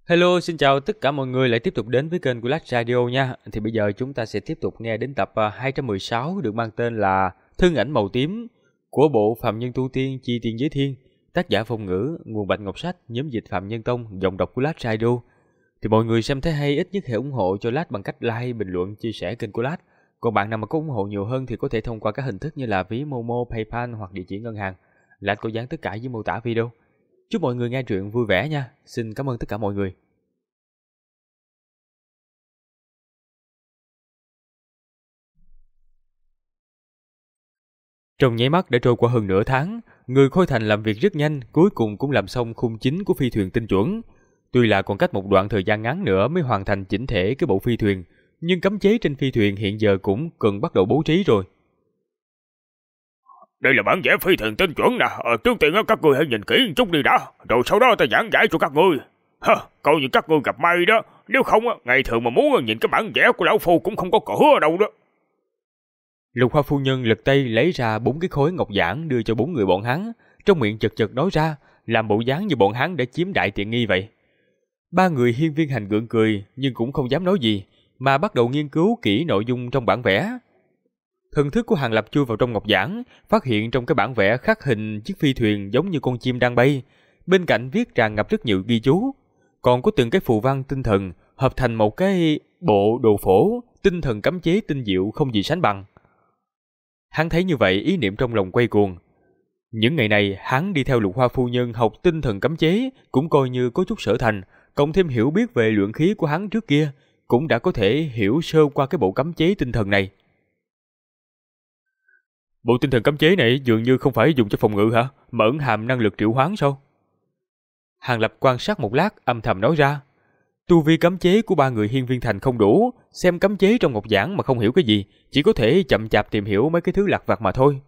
Hello, xin chào tất cả mọi người lại tiếp tục đến với kênh của Lách Radio nha. Thì bây giờ chúng ta sẽ tiếp tục nghe đến tập 216 được mang tên là Thân ảnh màu tím của bộ Phạm Nhân Tu Tiên Chi Tiên Giới Thiên, tác giả Phong Ngữ, nguồn Bạch Ngọc Sách, nhóm dịch Phạm Nhân Tông, giọng đọc của Lách Radio. Thì mọi người xem thấy hay ít nhất hãy ủng hộ cho Lách bằng cách like, bình luận, chia sẻ kênh của Lách. Còn bạn nào mà có ủng hộ nhiều hơn thì có thể thông qua các hình thức như là ví Momo, PayPal hoặc địa chỉ ngân hàng. Lách có dán tất cả dưới mô tả video. Chúc mọi người nghe truyện vui vẻ nha. Xin cảm ơn tất cả mọi người. Trong nháy mắt đã trôi qua hơn nửa tháng, người Khôi Thành làm việc rất nhanh, cuối cùng cũng làm xong khung chính của phi thuyền tinh chuẩn. Tuy là còn cách một đoạn thời gian ngắn nữa mới hoàn thành chỉnh thể cái bộ phi thuyền, nhưng cấm chế trên phi thuyền hiện giờ cũng cần bắt đầu bố trí rồi. Đây là bản vẽ phi thuyền tinh chuẩn nè, trước tiên các ngươi hãy nhìn kỹ một chút đi đã, rồi sau đó ta giảng giải cho các ngươi. Coi như các ngươi gặp may đó, nếu không ngày thường mà muốn nhìn cái bản vẽ của lão phu cũng không có cửa ở đâu đó. Lục Hoa phu nhân lật tay lấy ra 4 cái khối ngọc giản đưa cho 4 người bọn hắn, trong miệng chật chật nói ra, làm bộ dáng như bọn hắn đã chiếm đại tiện nghi vậy. Ba người Hiên Viên Hành gượng cười nhưng cũng không dám nói gì, mà bắt đầu nghiên cứu kỹ nội dung trong bản vẽ. Thần thức của Hàng Lập chui vào trong ngọc giản, phát hiện trong cái bản vẽ khắc hình chiếc phi thuyền giống như con chim đang bay, bên cạnh viết tràn ngập rất nhiều ghi chú, còn có từng cái phù văn tinh thần hợp thành một cái bộ đồ phổ, tinh thần cấm chế tinh diệu không gì sánh bằng. Hắn thấy như vậy, ý niệm trong lòng quay cuồng. Những ngày này, hắn đi theo Lục Hoa phu nhân học tinh thần cấm chế, cũng coi như có chút sở thành, cộng thêm hiểu biết về luyện khí của hắn trước kia, cũng đã có thể hiểu sơ qua cái bộ cấm chế tinh thần này. Bộ tinh thần cấm chế này dường như không phải dùng cho phòng ngự hả, mà ẩn hàm năng lực triệu hoán sao? Hàng Lập quan sát một lát, âm thầm nói ra. Tu vi cấm chế của ba người Hiên Viên Thành không đủ, xem cấm chế trong ngọc giản mà không hiểu cái gì, chỉ có thể chậm chạp tìm hiểu mấy cái thứ lặt vặt mà thôi.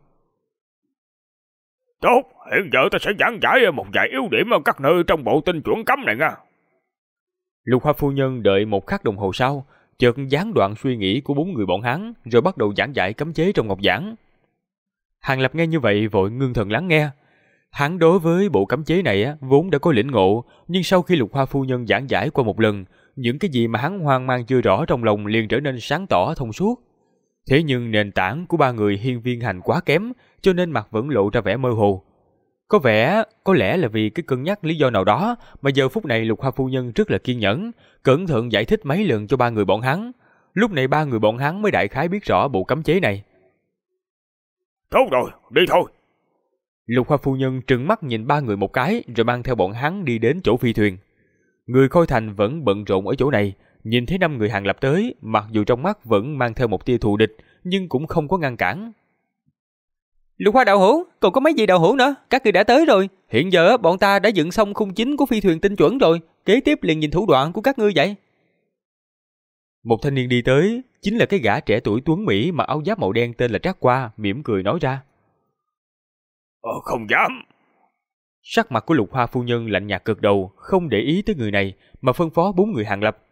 Tốt, hiện giờ ta sẽ giảng giải một vài yếu điểm ở các nơi trong bộ tinh chuẩn cấm này nha. Lục Hoa phu nhân đợi một khắc đồng hồ sau, chợt gián đoạn suy nghĩ của 4 người bọn hắn, rồi bắt đầu giảng giải cấm chế trong ngọc giản. Hàng Lập nghe như vậy vội ngưng thần lắng nghe. Hắn đối với bộ cấm chế này vốn đã có lĩnh ngộ, nhưng sau khi Lục Hoa phu nhân giảng giải qua một lần, những cái gì mà hắn hoang mang chưa rõ trong lòng liền trở nên sáng tỏ thông suốt. Thế nhưng nền tảng của ba người Hiên Viên Hành quá kém, cho nên mặt vẫn lộ ra vẻ mơ hồ. Có lẽ là vì cái cân nhắc lý do nào đó mà giờ phút này Lục Hoa phu nhân rất là kiên nhẫn, cẩn thận giải thích mấy lần cho ba người bọn hắn. Lúc này ba người bọn hắn mới đại khái biết rõ bộ cấm chế này. Tốt rồi, đi thôi. Lục Hoa phu nhân trừng mắt nhìn ba người một cái rồi mang theo bọn hắn đi đến chỗ phi thuyền. Người Khôi Thành vẫn bận rộn ở chỗ này, nhìn thấy 5 người Hàng Lập tới, mặc dù trong mắt vẫn mang theo một tia thù địch, nhưng cũng không có ngăn cản. Lục Hoa đạo hữu, còn có mấy vị đạo hữu nữa, các người đã tới rồi. Hiện giờ bọn ta đã dựng xong khung chính của phi thuyền tinh chuẩn rồi, kế tiếp liền nhìn thủ đoạn của các ngươi vậy. Một thanh niên đi tới, chính là cái gã trẻ tuổi tuấn mỹ mặc áo giáp màu đen tên là Trác Qua, mỉm cười nói ra. Không dám. Sắc mặt của Lục Hoa phu nhân lạnh nhạt cực đầu, không để ý tới người này, mà phân phó 4 người Hàng Lập.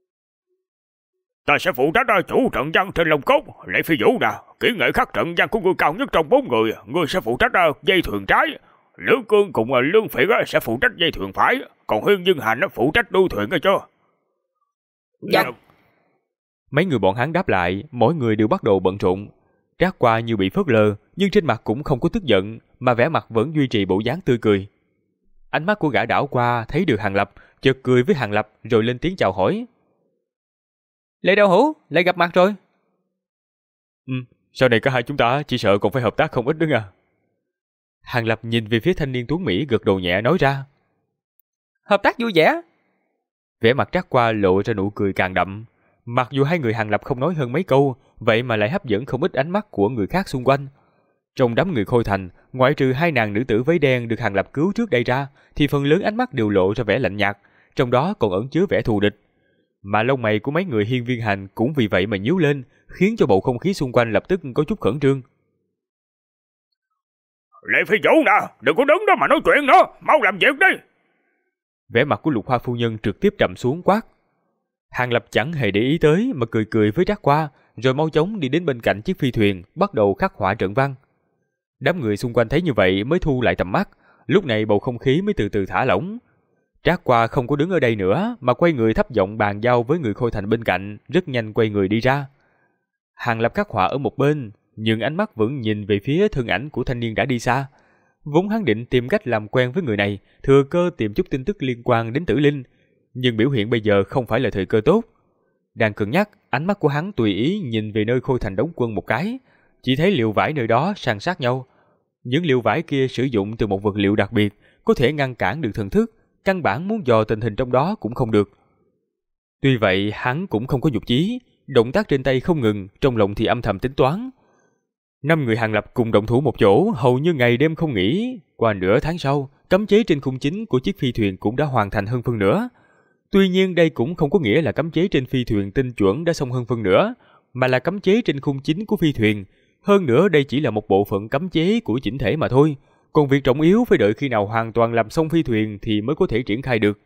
Ta sẽ phụ trách chủ trận văn trên lồng cốt, Lệ Phi Vũ nè, kỹ nghệ khắc trận văn của ngươi cao nhất trong 4 người, ngươi sẽ phụ trách dây thuyền trái, Lữ Cương cùng Lương Phiệt sẽ phụ trách dây thuyền phải, còn Hiên Viên Hành phụ trách đuôi thuyền nghe chưa? Dạ. Mấy người bọn hắn đáp lại, mỗi người đều bắt đầu bận rộn. Trác Qua như bị phớt lờ, nhưng trên mặt cũng không có tức giận, mà vẻ mặt vẫn duy trì bộ dáng tươi cười. Ánh mắt của gã đảo qua thấy được Hàng Lập, chợt cười với Hàng Lập rồi lên tiếng chào hỏi. Lệ đạo hữu, lại gặp mặt rồi. Sau này cả hai chúng ta chỉ sợ còn phải hợp tác không ít nữa à. Hàng Lập nhìn về phía thanh niên tuấn Mỹ gật đầu nhẹ nói ra. Hợp tác vui vẻ. Vẻ mặt Trác Qua lộ ra nụ cười càng đậm. Mặc dù hai người Hàng Lập không nói hơn mấy câu, vậy mà lại hấp dẫn không ít ánh mắt của người khác xung quanh. Trong đám người Khôi Thành, ngoại trừ 2 nàng nữ tử váy đen được Hàng Lập cứu trước đây ra, thì phần lớn ánh mắt đều lộ ra vẻ lạnh nhạt, trong đó còn ẩn chứa vẻ thù địch. Mà lông mày của mấy người Hiên Viên Hành cũng vì vậy mà nhíu lên, khiến cho bầu không khí xung quanh lập tức có chút khẩn trương. Lệ Phi Vũ nè, đừng có đứng đó mà nói chuyện nữa, mau làm việc đi. Vẻ mặt của Lục Hoa phu nhân trực tiếp trầm xuống quát. Hàng Lập chẳng hề để ý tới mà cười cười với Trác Qua, rồi mau chóng đi đến bên cạnh chiếc phi thuyền, bắt đầu khắc họa trận văn. Đám người xung quanh thấy như vậy mới thu lại tầm mắt, lúc này bầu không khí mới từ từ thả lỏng. Trác Qua không có đứng ở đây nữa mà quay người thấp giọng bàn giao với người Khôi Thành bên cạnh, rất nhanh quay người đi ra. Hàng Lập khắc họa ở một bên, nhưng ánh mắt vẫn nhìn về phía thân ảnh của thanh niên đã đi xa. Vốn hắn định tìm cách làm quen với người này, thừa cơ tìm chút tin tức liên quan đến Tử Linh, nhưng biểu hiện bây giờ không phải là thời cơ tốt. Đang cân nhắc, ánh mắt của hắn tùy ý nhìn về nơi Khôi Thành đóng quân một cái, chỉ thấy liều vải nơi đó san sát nhau. Những liều vải kia sử dụng từ một vật liệu đặc biệt, có thể ngăn cản được thần thức, căn bản muốn dò tình hình trong đó cũng không được. Tuy vậy, hắn cũng không có nhục chí, động tác trên tay không ngừng, trong lòng thì âm thầm tính toán. 5 người Hàng Lập cùng động thủ một chỗ, hầu như ngày đêm không nghỉ. Qua nửa tháng sau, cấm chế trên khung chính của chiếc phi thuyền cũng đã hoàn thành hơn phân nửa. Tuy nhiên đây cũng không có nghĩa là cấm chế trên phi thuyền tinh chuẩn đã xong hơn phân nửa, mà là cấm chế trên khung chính của phi thuyền. Hơn nữa đây chỉ là một bộ phận cấm chế của chỉnh thể mà thôi. Còn việc trọng yếu phải đợi khi nào hoàn toàn làm xong phi thuyền thì mới có thể triển khai được.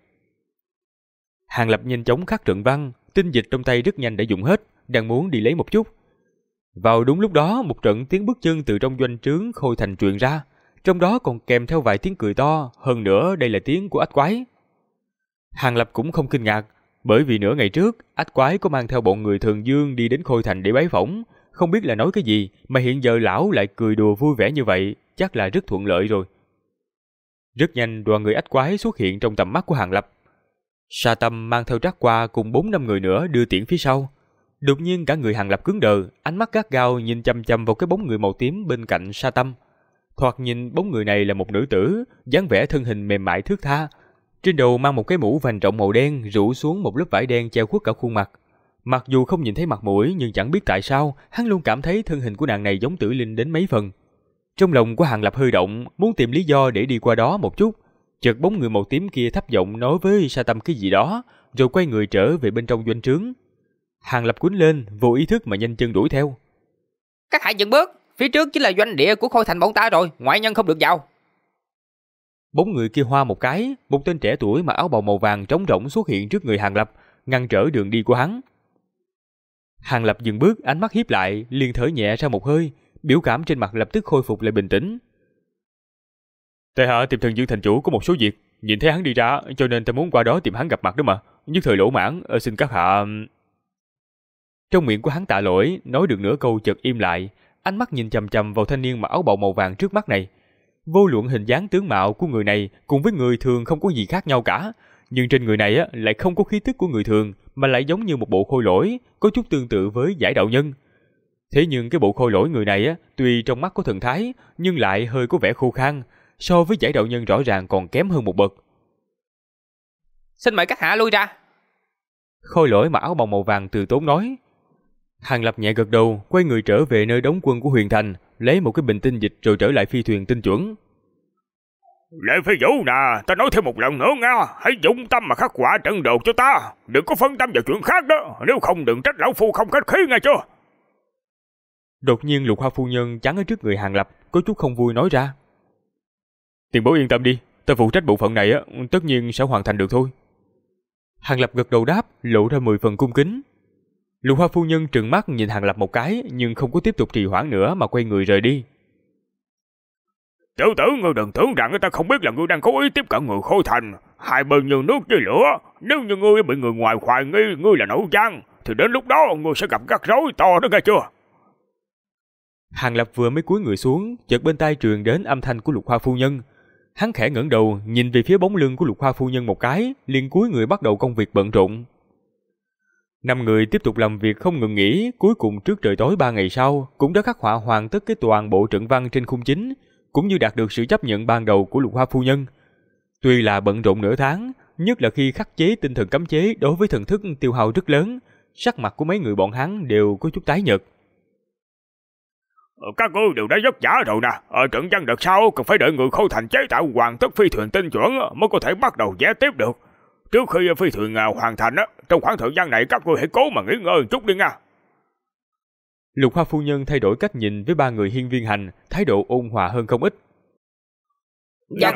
Hàng Lập nhanh chóng khắc trận văn, tinh dịch trong tay rất nhanh đã dùng hết, đang muốn đi lấy một chút. Vào đúng lúc đó, một trận tiếng bước chân từ trong doanh trướng Khôi Thành truyền ra, trong đó còn kèm theo vài tiếng cười to, hơn nữa đây là tiếng của ách quái. Hàng Lập cũng không kinh ngạc, bởi vì nửa ngày trước, ách quái có mang theo bọn người Thường Dương đi đến Khôi Thành để bái phỏng, không biết là nói cái gì mà hiện giờ lão lại cười đùa vui vẻ như vậy, chắc là rất thuận lợi rồi. Rất nhanh đoàn người ách quái xuất hiện trong tầm mắt của Hàng Lập. Sa Tâm mang theo Trác Qua cùng 4-5 người nữa đưa tiễn phía sau. Đột nhiên cả người Hàng Lập cứng đờ, ánh mắt gắt gao nhìn chăm chăm vào cái bóng người màu tím bên cạnh Sa Tâm. Thoạt nhìn bóng người này là một nữ tử, dáng vẻ thân hình mềm mại thướt tha, trên đầu mang một cái mũ vành rộng màu đen rủ xuống một lớp vải đen che khuất cả khuôn mặt. Mặc dù không nhìn thấy mặt mũi nhưng chẳng biết tại sao, hắn luôn cảm thấy thân hình của nàng này giống Tử Linh đến mấy phần. Trong lòng của Hàng Lập hơi động, muốn tìm lý do để đi qua đó một chút. Chợt bóng người màu tím kia thấp giọng nói với Sa Tâm cái gì đó, rồi quay người trở về bên trong doanh trướng. Hàng Lập quýnh lên, vô ý thức mà nhanh chân đuổi theo. Các hạ dừng bước, phía trước chính là doanh địa của Khôi Thành bọn ta rồi, ngoại nhân không được vào. Bóng người kia hoa một cái, một tên trẻ tuổi mặc áo bào màu vàng trống rỗng xuất hiện trước người Hàng Lập, ngăn trở đường đi của hắn. Hàng Lập dừng bước, ánh mắt híp lại, liền thở nhẹ ra một hơi, biểu cảm trên mặt lập tức khôi phục lại bình tĩnh. Tại hạ tìm Thần Dương thành chủ có một số việc, nhìn thấy hắn đi ra, cho nên ta muốn qua đó tìm hắn gặp mặt đó mà. Nhất thời lỗ mãn, xin các hạ. Trong miệng của hắn tạ lỗi, nói được nửa câu chợt im lại, ánh mắt nhìn chằm chằm vào thanh niên mặc áo bào màu vàng trước mắt này. Vô luận hình dáng tướng mạo của người này cùng với người thường không có gì khác nhau cả, nhưng trên người này lại không có khí tức của người thường, mà lại giống như một bộ khôi lỗi, có chút tương tự với Giải đạo nhân. Thế nhưng cái bộ khôi lỗi người này tuy trong mắt có thần thái, nhưng lại hơi có vẻ khô khan, so với Giải đạo nhân rõ ràng còn kém hơn một bậc. Xin mời các hạ lui ra. Khôi lỗi mặc áo bào màu vàng từ tốn nói. Hàng Lập nhẹ gật đầu, quay người trở về nơi đóng quân của Huyền Thành, lấy một cái bình tinh dịch rồi trở lại phi thuyền tinh chuẩn. Lệ Phi Vũ nè, ta nói thêm một lần nữa nha, hãy dụng tâm mà khắc họa trận đồ cho ta, đừng có phân tâm vào chuyện khác đó, nếu không đừng trách lão phu không khách khí nghe chưa. Đột nhiên Lục Hoa phu nhân chắn ở trước người Hàng Lập, có chút không vui nói ra. Tiền bối yên tâm đi, ta phụ trách bộ phận này tất nhiên sẽ hoàn thành được thôi. Hàng Lập gật đầu đáp, lộ ra 10 phần cung kính. Lục Hoa phu nhân trừng mắt nhìn Hàng Lập một cái, nhưng không có tiếp tục trì hoãn nữa mà quay người rời đi. Tiểu tử, ngươi đừng tưởng rằng người ta không biết là ngươi đang cố ý tiếp cận người Khôi Thành. Hai bên như nước với lửa, nếu như ngươi bị người ngoài hoài nghi ngươi là nội gián, thì đến lúc đó ngươi sẽ gặp rắc rối to đó nghe chưa. Hàng Lập vừa mới cúi người xuống, chợt bên tai truyền đến âm thanh của Lục Hoa phu nhân. Hắn khẽ ngẩng đầu, nhìn về phía bóng lưng của Lục Hoa phu nhân một cái, liền cúi người bắt đầu công việc bận rộn. 5 người tiếp tục làm việc không ngừng nghỉ, cuối cùng trước trời tối 3 ngày sau, cũng đã khắc họa hoàn tất cái toàn bộ trận văn trên khung chính, cũng như đạt được sự chấp nhận ban đầu của Lục Hoa phu nhân. Tuy là bận rộn nửa tháng, nhất là khi khắc chế tinh thần cấm chế đối với thần thức tiêu hao rất lớn, sắc mặt của mấy người bọn hắn đều có chút tái nhợt. Các ngươi đều đã vất vả rồi nè, ở trận văn đợt sau cần phải đợi người Khôi Thành chế tạo hoàn tất phi thuyền tinh chuẩn mới có thể bắt đầu vẽ tiếp được. Trước khi phi thuyền hoàn thành trong khoảng thời gian này các ngươi hãy cố mà nghỉ ngơi một chút đi nha. Lục Hoa phu nhân thay đổi cách nhìn với 3 người Hiên Viên Hành, thái độ ôn hòa hơn không ít. Dạ.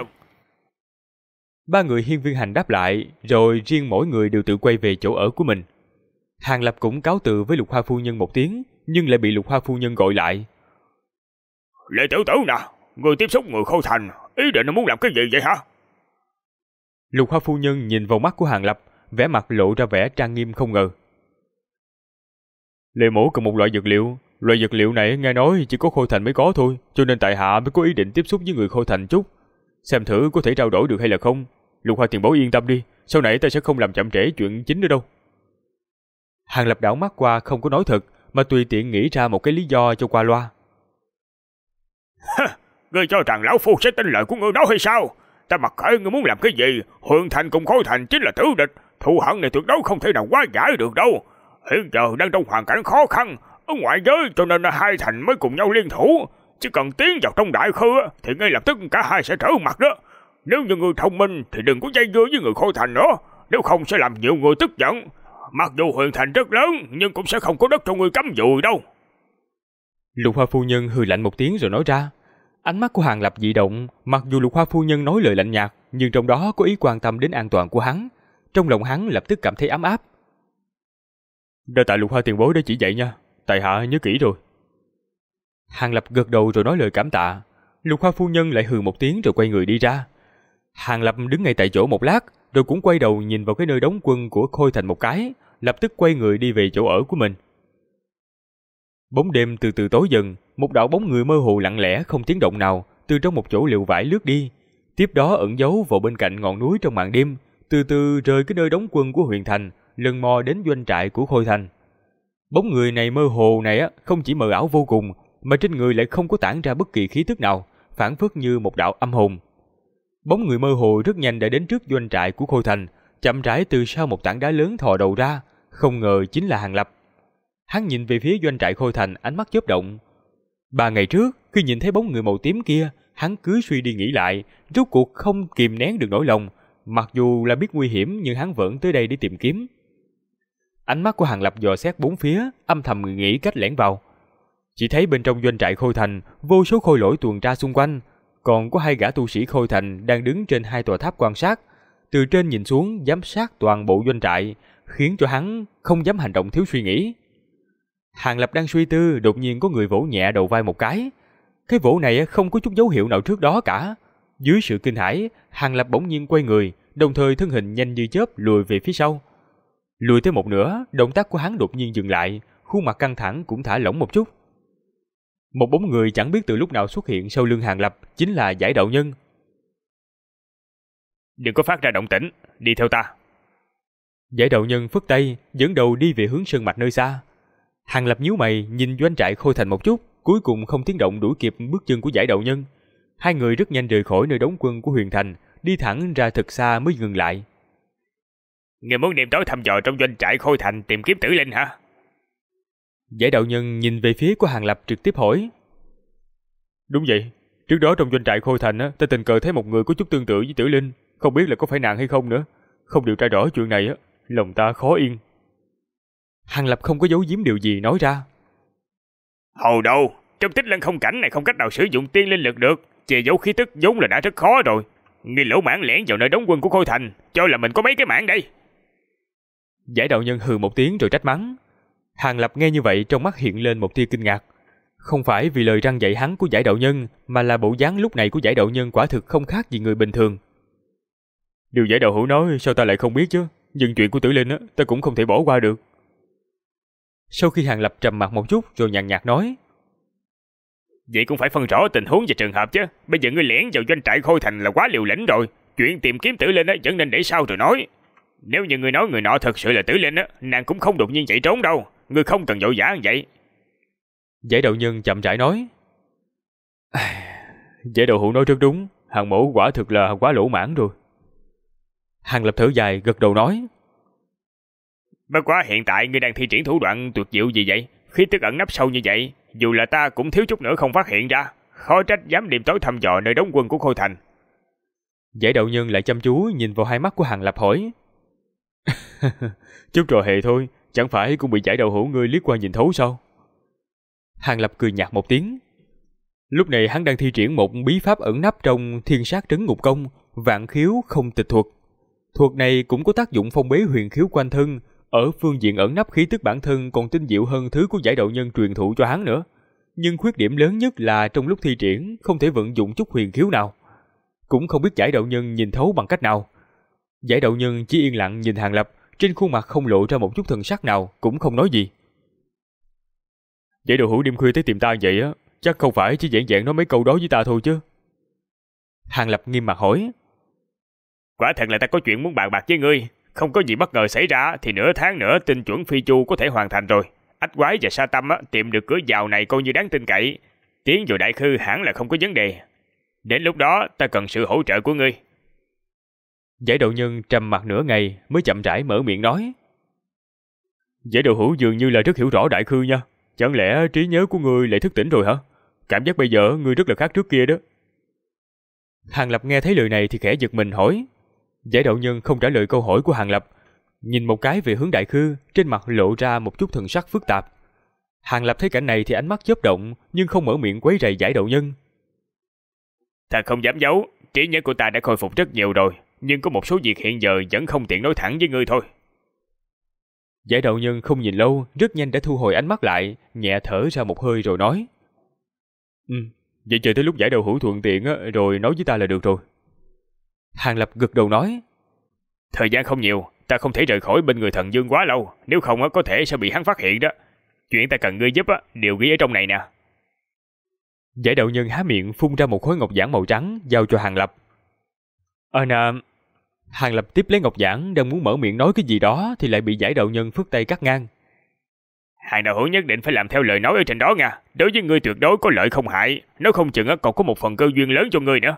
3 người Hiên Viên Hành đáp lại, rồi riêng mỗi người đều tự quay về chỗ ở của mình. Hàng Lập cũng cáo từ với Lục Hoa phu nhân một tiếng, nhưng lại bị Lục Hoa phu nhân gọi lại. Lệ tiểu tử nè, người tiếp xúc người Khôi Thành, ý định là muốn làm cái gì vậy hả? Lục Hoa phu nhân nhìn vào mắt của Hàng Lập, vẻ mặt lộ ra vẻ trang nghiêm không ngờ. Lệ mổ cần một loại dược liệu này nghe nói chỉ có Khôi Thành mới có thôi, cho nên tại hạ mới có ý định tiếp xúc với người Khôi Thành chút, xem thử có thể trao đổi được hay là không. Lục Hoa tiền bối yên tâm đi, sau này ta sẽ không làm chậm trễ chuyện chính nữa đâu. Hàng Lập đảo mắt qua không có nói thật, mà tùy tiện nghĩ ra một cái lý do cho qua loa. Ngươi cho rằng lão phu sẽ tin lời của ngươi nói hay sao? Ta mặc kệ ngươi muốn làm cái gì, Huyền Thành cùng Khôi Thành chính là tử địch, thù hận này tuyệt đối không thể nào hóa giải được đâu. Hiện giờ đang trong hoàn cảnh khó khăn ở ngoại giới, cho nên hai thành mới cùng nhau liên thủ. Chỉ cần tiến vào trong đại khư thì ngay lập tức cả hai sẽ trở mặt đó. Nếu như người thông minh thì đừng có dây dưa với người Khôi Thành nữa, nếu không sẽ làm nhiều người tức giận. Mặc dù Huyền Thành rất lớn, nhưng cũng sẽ không có đất cho người cắm dùi đâu. Lục Hoa phu nhân hừ lạnh một tiếng rồi nói ra. Ánh mắt của Hàng Lập dị động, mặc dù Lục Hoa phu nhân nói lời lạnh nhạt, nhưng trong đó có ý quan tâm đến an toàn của hắn. Trong lòng hắn lập tức cảm thấy ấm áp. Đa tạ Lục Hoa tiền bối đã chỉ dạy nha, tại hạ nhớ kỹ rồi. Hàng Lập gật đầu rồi nói lời cảm tạ. Lục Hoa phu nhân lại hừ một tiếng rồi quay người đi ra. Hàng Lập đứng ngay tại chỗ một lát, rồi cũng quay đầu nhìn vào cái nơi đóng quân của Khôi Thành một cái, lập tức quay người đi về chỗ ở của mình. Bóng đêm từ từ tối dần, một đạo bóng người mơ hồ lặng lẽ không tiếng động nào từ trong một chỗ lều vải lướt đi, tiếp đó ẩn giấu vào bên cạnh ngọn núi trong màn đêm, từ từ rời cái nơi đóng quân của Huyền Thành, lần mò đến doanh trại của Khôi Thành. Bóng người này mơ hồ này không chỉ mờ ảo vô cùng, mà trên người lại không có tản ra bất kỳ khí tức nào, phảng phất như một đạo âm hồn. Bóng người mơ hồ rất nhanh đã đến trước doanh trại của Khôi Thành, chậm rãi từ sau một tảng đá lớn thò đầu ra, không ngờ chính là Hàng Lập. Hắn nhìn về phía doanh trại Khôi Thành, ánh mắt chớp động. 3 ngày trước, khi nhìn thấy bóng người màu tím kia, hắn cứ suy đi nghĩ lại, rốt cuộc không kìm nén được nỗi lòng, mặc dù là biết nguy hiểm nhưng hắn vẫn tới đây để tìm kiếm. Ánh mắt của Hàng Lập dò xét bốn phía, âm thầm nghĩ cách lẻn vào. Chỉ thấy bên trong doanh trại Khôi Thành, vô số khôi lỗi tuần tra xung quanh, còn có 2 gã tu sĩ Khôi Thành đang đứng trên 2 tòa tháp quan sát, từ trên nhìn xuống giám sát toàn bộ doanh trại, khiến cho hắn không dám hành động thiếu suy nghĩ. Hàng Lập đang suy tư, đột nhiên có người vỗ nhẹ đầu vai một cái. Cái vỗ này không có chút dấu hiệu nào trước đó cả. Dưới sự kinh hãi, Hàng Lập bỗng nhiên quay người, đồng thời thân hình nhanh như chớp lùi về phía sau. Lùi tới một nửa, động tác của hắn đột nhiên dừng lại, khuôn mặt căng thẳng cũng thả lỏng một chút. Một bóng người chẳng biết từ lúc nào xuất hiện sau lưng Hàng Lập, chính là Giải Đạo Nhân. Đừng có phát ra động tĩnh, đi theo ta. Giải Đạo Nhân phất tay, dẫn đầu đi về hướng sơn mạch nơi xa. Hàng Lập nhíu mày nhìn doanh trại Khôi Thành một chút, cuối cùng không tiếng động đuổi kịp bước chân của Giải Đạo Nhân. Hai người rất nhanh rời khỏi nơi đóng quân của Huyền Thành, đi thẳng ra thật xa mới ngừng lại. Người muốn đêm tối thăm dò trong doanh trại Khôi Thành tìm kiếm tử linh hả? Giải Đạo Nhân nhìn về phía của Hàng Lập trực tiếp hỏi. Đúng vậy, trước đó trong doanh trại Khôi Thành ta tình cờ thấy một người có chút tương tự với tử linh, không biết là có phải nàng hay không nữa. Không điều tra rõ chuyện này lòng ta khó yên. Hàng Lập không có giấu giếm điều gì nói ra. Hồ đâu, trong tích lân không cảnh này không cách nào sử dụng tiên linh lực được, che giấu khí tức vốn là đã rất khó rồi. Ngươi lỗ mãng lẻn vào nơi đóng quân của Khôi Thành, cho là mình có mấy cái mạng đây. Giải Đạo Nhân hừ một tiếng rồi trách mắng. Hàng Lập nghe như vậy trong mắt hiện lên một tia kinh ngạc. Không phải vì lời răn dạy hắn của Giải Đạo Nhân, mà là bộ dáng lúc này của Giải Đạo Nhân quả thực không khác gì người bình thường. Điều Giải Đạo Hữu nói sao ta lại không biết chứ, nhưng chuyện của tử linh ta cũng không thể bỏ qua được. Sau khi Hàng Lập trầm mặt một chút rồi nhàn nhạt nói. Vậy cũng phải phân rõ tình huống và trường hợp chứ. Bây giờ ngươi lẻn vào doanh trại Khôi Thành là quá liều lĩnh rồi. Chuyện tìm kiếm tử linh vẫn nên để sau rồi nói. Nếu như ngươi nói người nọ thật sự là tử linh nàng cũng không đột nhiên chạy trốn đâu. Ngươi không cần vội vã như vậy. Giải Đạo Nhân chậm rãi nói. Giải Đạo Hữu nói rất đúng, Hàng mẫu quả thực là quá lỗ mãn rồi. Hàng Lập thở dài gật đầu nói. Bất quá hiện tại ngươi đang thi triển thủ đoạn tuyệt diệu gì vậy? Khí tức ẩn nấp sâu như vậy, dù là ta cũng thiếu chút nữa không phát hiện ra. Khó trách dám đêm tối thăm dò nơi đóng quân của Khôi Thành. Giải Đạo Nhân lại chăm chú nhìn vào hai mắt của Hàng Lập hỏi. Chút trò hề thôi, chẳng phải cũng bị Giải Đạo Hữu ngươi liếc qua nhìn thấu sao? Hàng Lập cười nhạt một tiếng. Lúc này hắn đang thi triển một bí pháp ẩn nấp trong Thiên Sát Trấn Ngục Công, Vạn Khiếu Không Tịch Thuật. Thuật này cũng có tác dụng phong bế huyền khiếu quanh thân, ở phương diện ẩn nấp khí tức bản thân còn tinh diệu hơn thứ của Giải Đạo Nhân truyền thụ cho hắn nữa. Nhưng khuyết điểm lớn nhất là trong lúc thi triển không thể vận dụng chút huyền khiếu nào. Cũng không biết Giải Đạo Nhân nhìn thấu bằng cách nào. Giải đậu nhân chỉ yên lặng nhìn Hàng Lập, trên khuôn mặt không lộ ra một chút thần sắc nào, cũng không nói gì. Giải đậu hữu đêm khuya tới tìm ta vậy á, chắc không phải chỉ giản dạng nói mấy câu đó với ta thôi chứ? Hàng Lập nghiêm mặt hỏi. Quả thật là ta có chuyện muốn bàn bạc với ngươi. Không có gì bất ngờ xảy ra thì nửa tháng nữa tinh chuẩn phi chu có thể hoàn thành rồi. Ách Quái và Sa Tâm tìm được cửa vào này coi như đáng tin cậy. Tiến vào đại khư hẳn là không có vấn đề. Đến lúc đó ta cần sự hỗ trợ của ngươi. Giải đậu nhân trầm mặt nửa ngày mới chậm rãi mở miệng nói. Giải đậu hữu dường như là rất hiểu rõ đại khư nha. Chẳng lẽ trí nhớ của ngươi lại thức tỉnh rồi hả? Cảm giác bây giờ ngươi rất là khác trước kia đó. Hàng Lập nghe thấy lời này thì khẽ giật mình hỏi. Giải đậu nhân không trả lời câu hỏi của Hàng Lập, nhìn một cái về hướng đại khư, trên mặt lộ ra một chút thần sắc phức tạp. Hàng Lập thấy cảnh này thì ánh mắt chớp động, nhưng không mở miệng quấy rầy giải đậu nhân. Ta không dám giấu, trí nhớ của ta đã khôi phục rất nhiều rồi, nhưng có một số việc hiện giờ vẫn không tiện nói thẳng với ngươi thôi. Giải đậu nhân không nhìn lâu, rất nhanh đã thu hồi ánh mắt lại, nhẹ thở ra một hơi rồi nói. Vậy chờ tới lúc giải đậu hữu thuận tiện rồi nói với ta là được rồi. Hàng Lập gật đầu nói. Thời gian không nhiều, ta không thể rời khỏi bên người thần dương quá lâu, nếu không có thể sẽ bị hắn phát hiện đó. Chuyện ta cần ngươi giúp đều ghi ở trong này nè. Giải đậu nhân há miệng phun ra một khối ngọc giản màu trắng giao cho Hàng Lập. Hàng Lập tiếp lấy ngọc giản đang muốn mở miệng nói cái gì đó thì lại bị giải đậu nhân phất tay cắt ngang. Hàng đạo hữu nhất định phải làm theo lời nói ở trên đó nha. Đối với ngươi tuyệt đối có lợi không hại, nếu không chừng còn có một phần cơ duyên lớn cho ngươi nữa.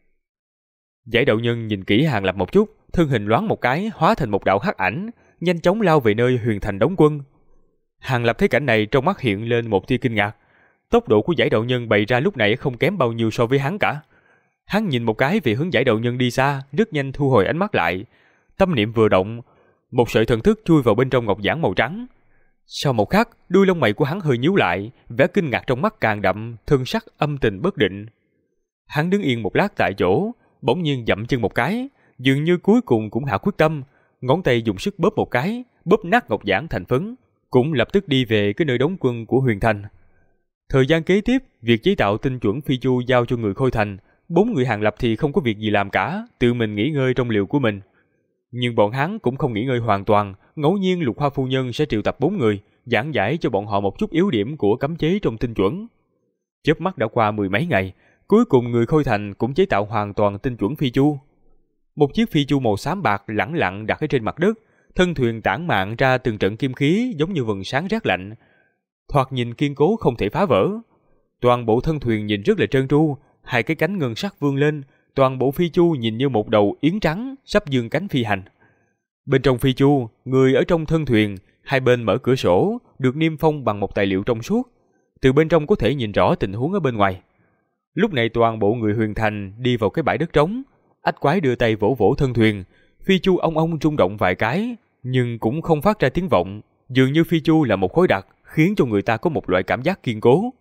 Giải đậu nhân nhìn kỹ Hàng Lập một chút, thân hình loáng một cái hóa thành một đạo hắc ảnh, nhanh chóng lao về nơi Huyền Thành đóng quân. Hàng Lập thấy cảnh này trong mắt hiện lên một tia kinh ngạc. Tốc độ của giải đậu nhân bày ra lúc này không kém bao nhiêu so với hắn cả. Hắn nhìn một cái về hướng giải đậu nhân đi xa, rất nhanh thu hồi ánh mắt lại. Tâm niệm vừa động, một sợi thần thức chui vào bên trong ngọc giản màu trắng. Sau một khắc, đuôi lông mày của hắn hơi nhíu lại, vẻ kinh ngạc trong mắt càng đậm, thân sắc âm tình bất định. Hắn đứng yên một lát tại chỗ, bỗng nhiên dậm chân một cái, dường như cuối cùng cũng hạ quyết tâm, ngón tay dùng sức bóp một cái, bóp nát ngọc giản thành phấn, cũng lập tức đi về cái nơi đóng quân của Huyền Thành. Thời gian kế tiếp, việc chế tạo tinh chuẩn phi chu giao cho người Khôi Thành, 4 người Hàng Lập thì không có việc gì làm cả, tự mình nghỉ ngơi trong liều của mình. Nhưng bọn hắn cũng không nghỉ ngơi hoàn toàn, ngẫu nhiên Lục Hoa phu nhân sẽ triệu tập 4 người, giảng giải cho bọn họ một chút yếu điểm của cấm chế trong tinh chuẩn. Chớp mắt đã qua 10 mấy ngày, cuối cùng người Khôi Thành cũng chế tạo hoàn toàn tinh chuẩn phi chu. Một chiếc phi chu màu xám bạc lẳng lặng đặt ở trên mặt đất, thân thuyền tản mạn ra từng trận kim khí giống như vầng sáng rát lạnh, thoạt nhìn kiên cố không thể phá vỡ. Toàn bộ thân thuyền nhìn rất là trơn tru, hai cái cánh ngân sắc vươn lên, toàn bộ phi chu nhìn như một đầu yến trắng sắp dương cánh phi hành. Bên trong phi chu, người ở trong thân thuyền, hai bên mở cửa sổ, được niêm phong bằng một tài liệu trong suốt, từ bên trong có thể nhìn rõ tình huống ở bên ngoài. Lúc này toàn bộ người Huyền Thành đi vào cái bãi đất trống, Ách Quái đưa tay vỗ vỗ thân thuyền, phi chu ong ong rung động vài cái, nhưng cũng không phát ra tiếng vọng, dường như phi chu là một khối đặc, khiến cho người ta có một loại cảm giác kiên cố.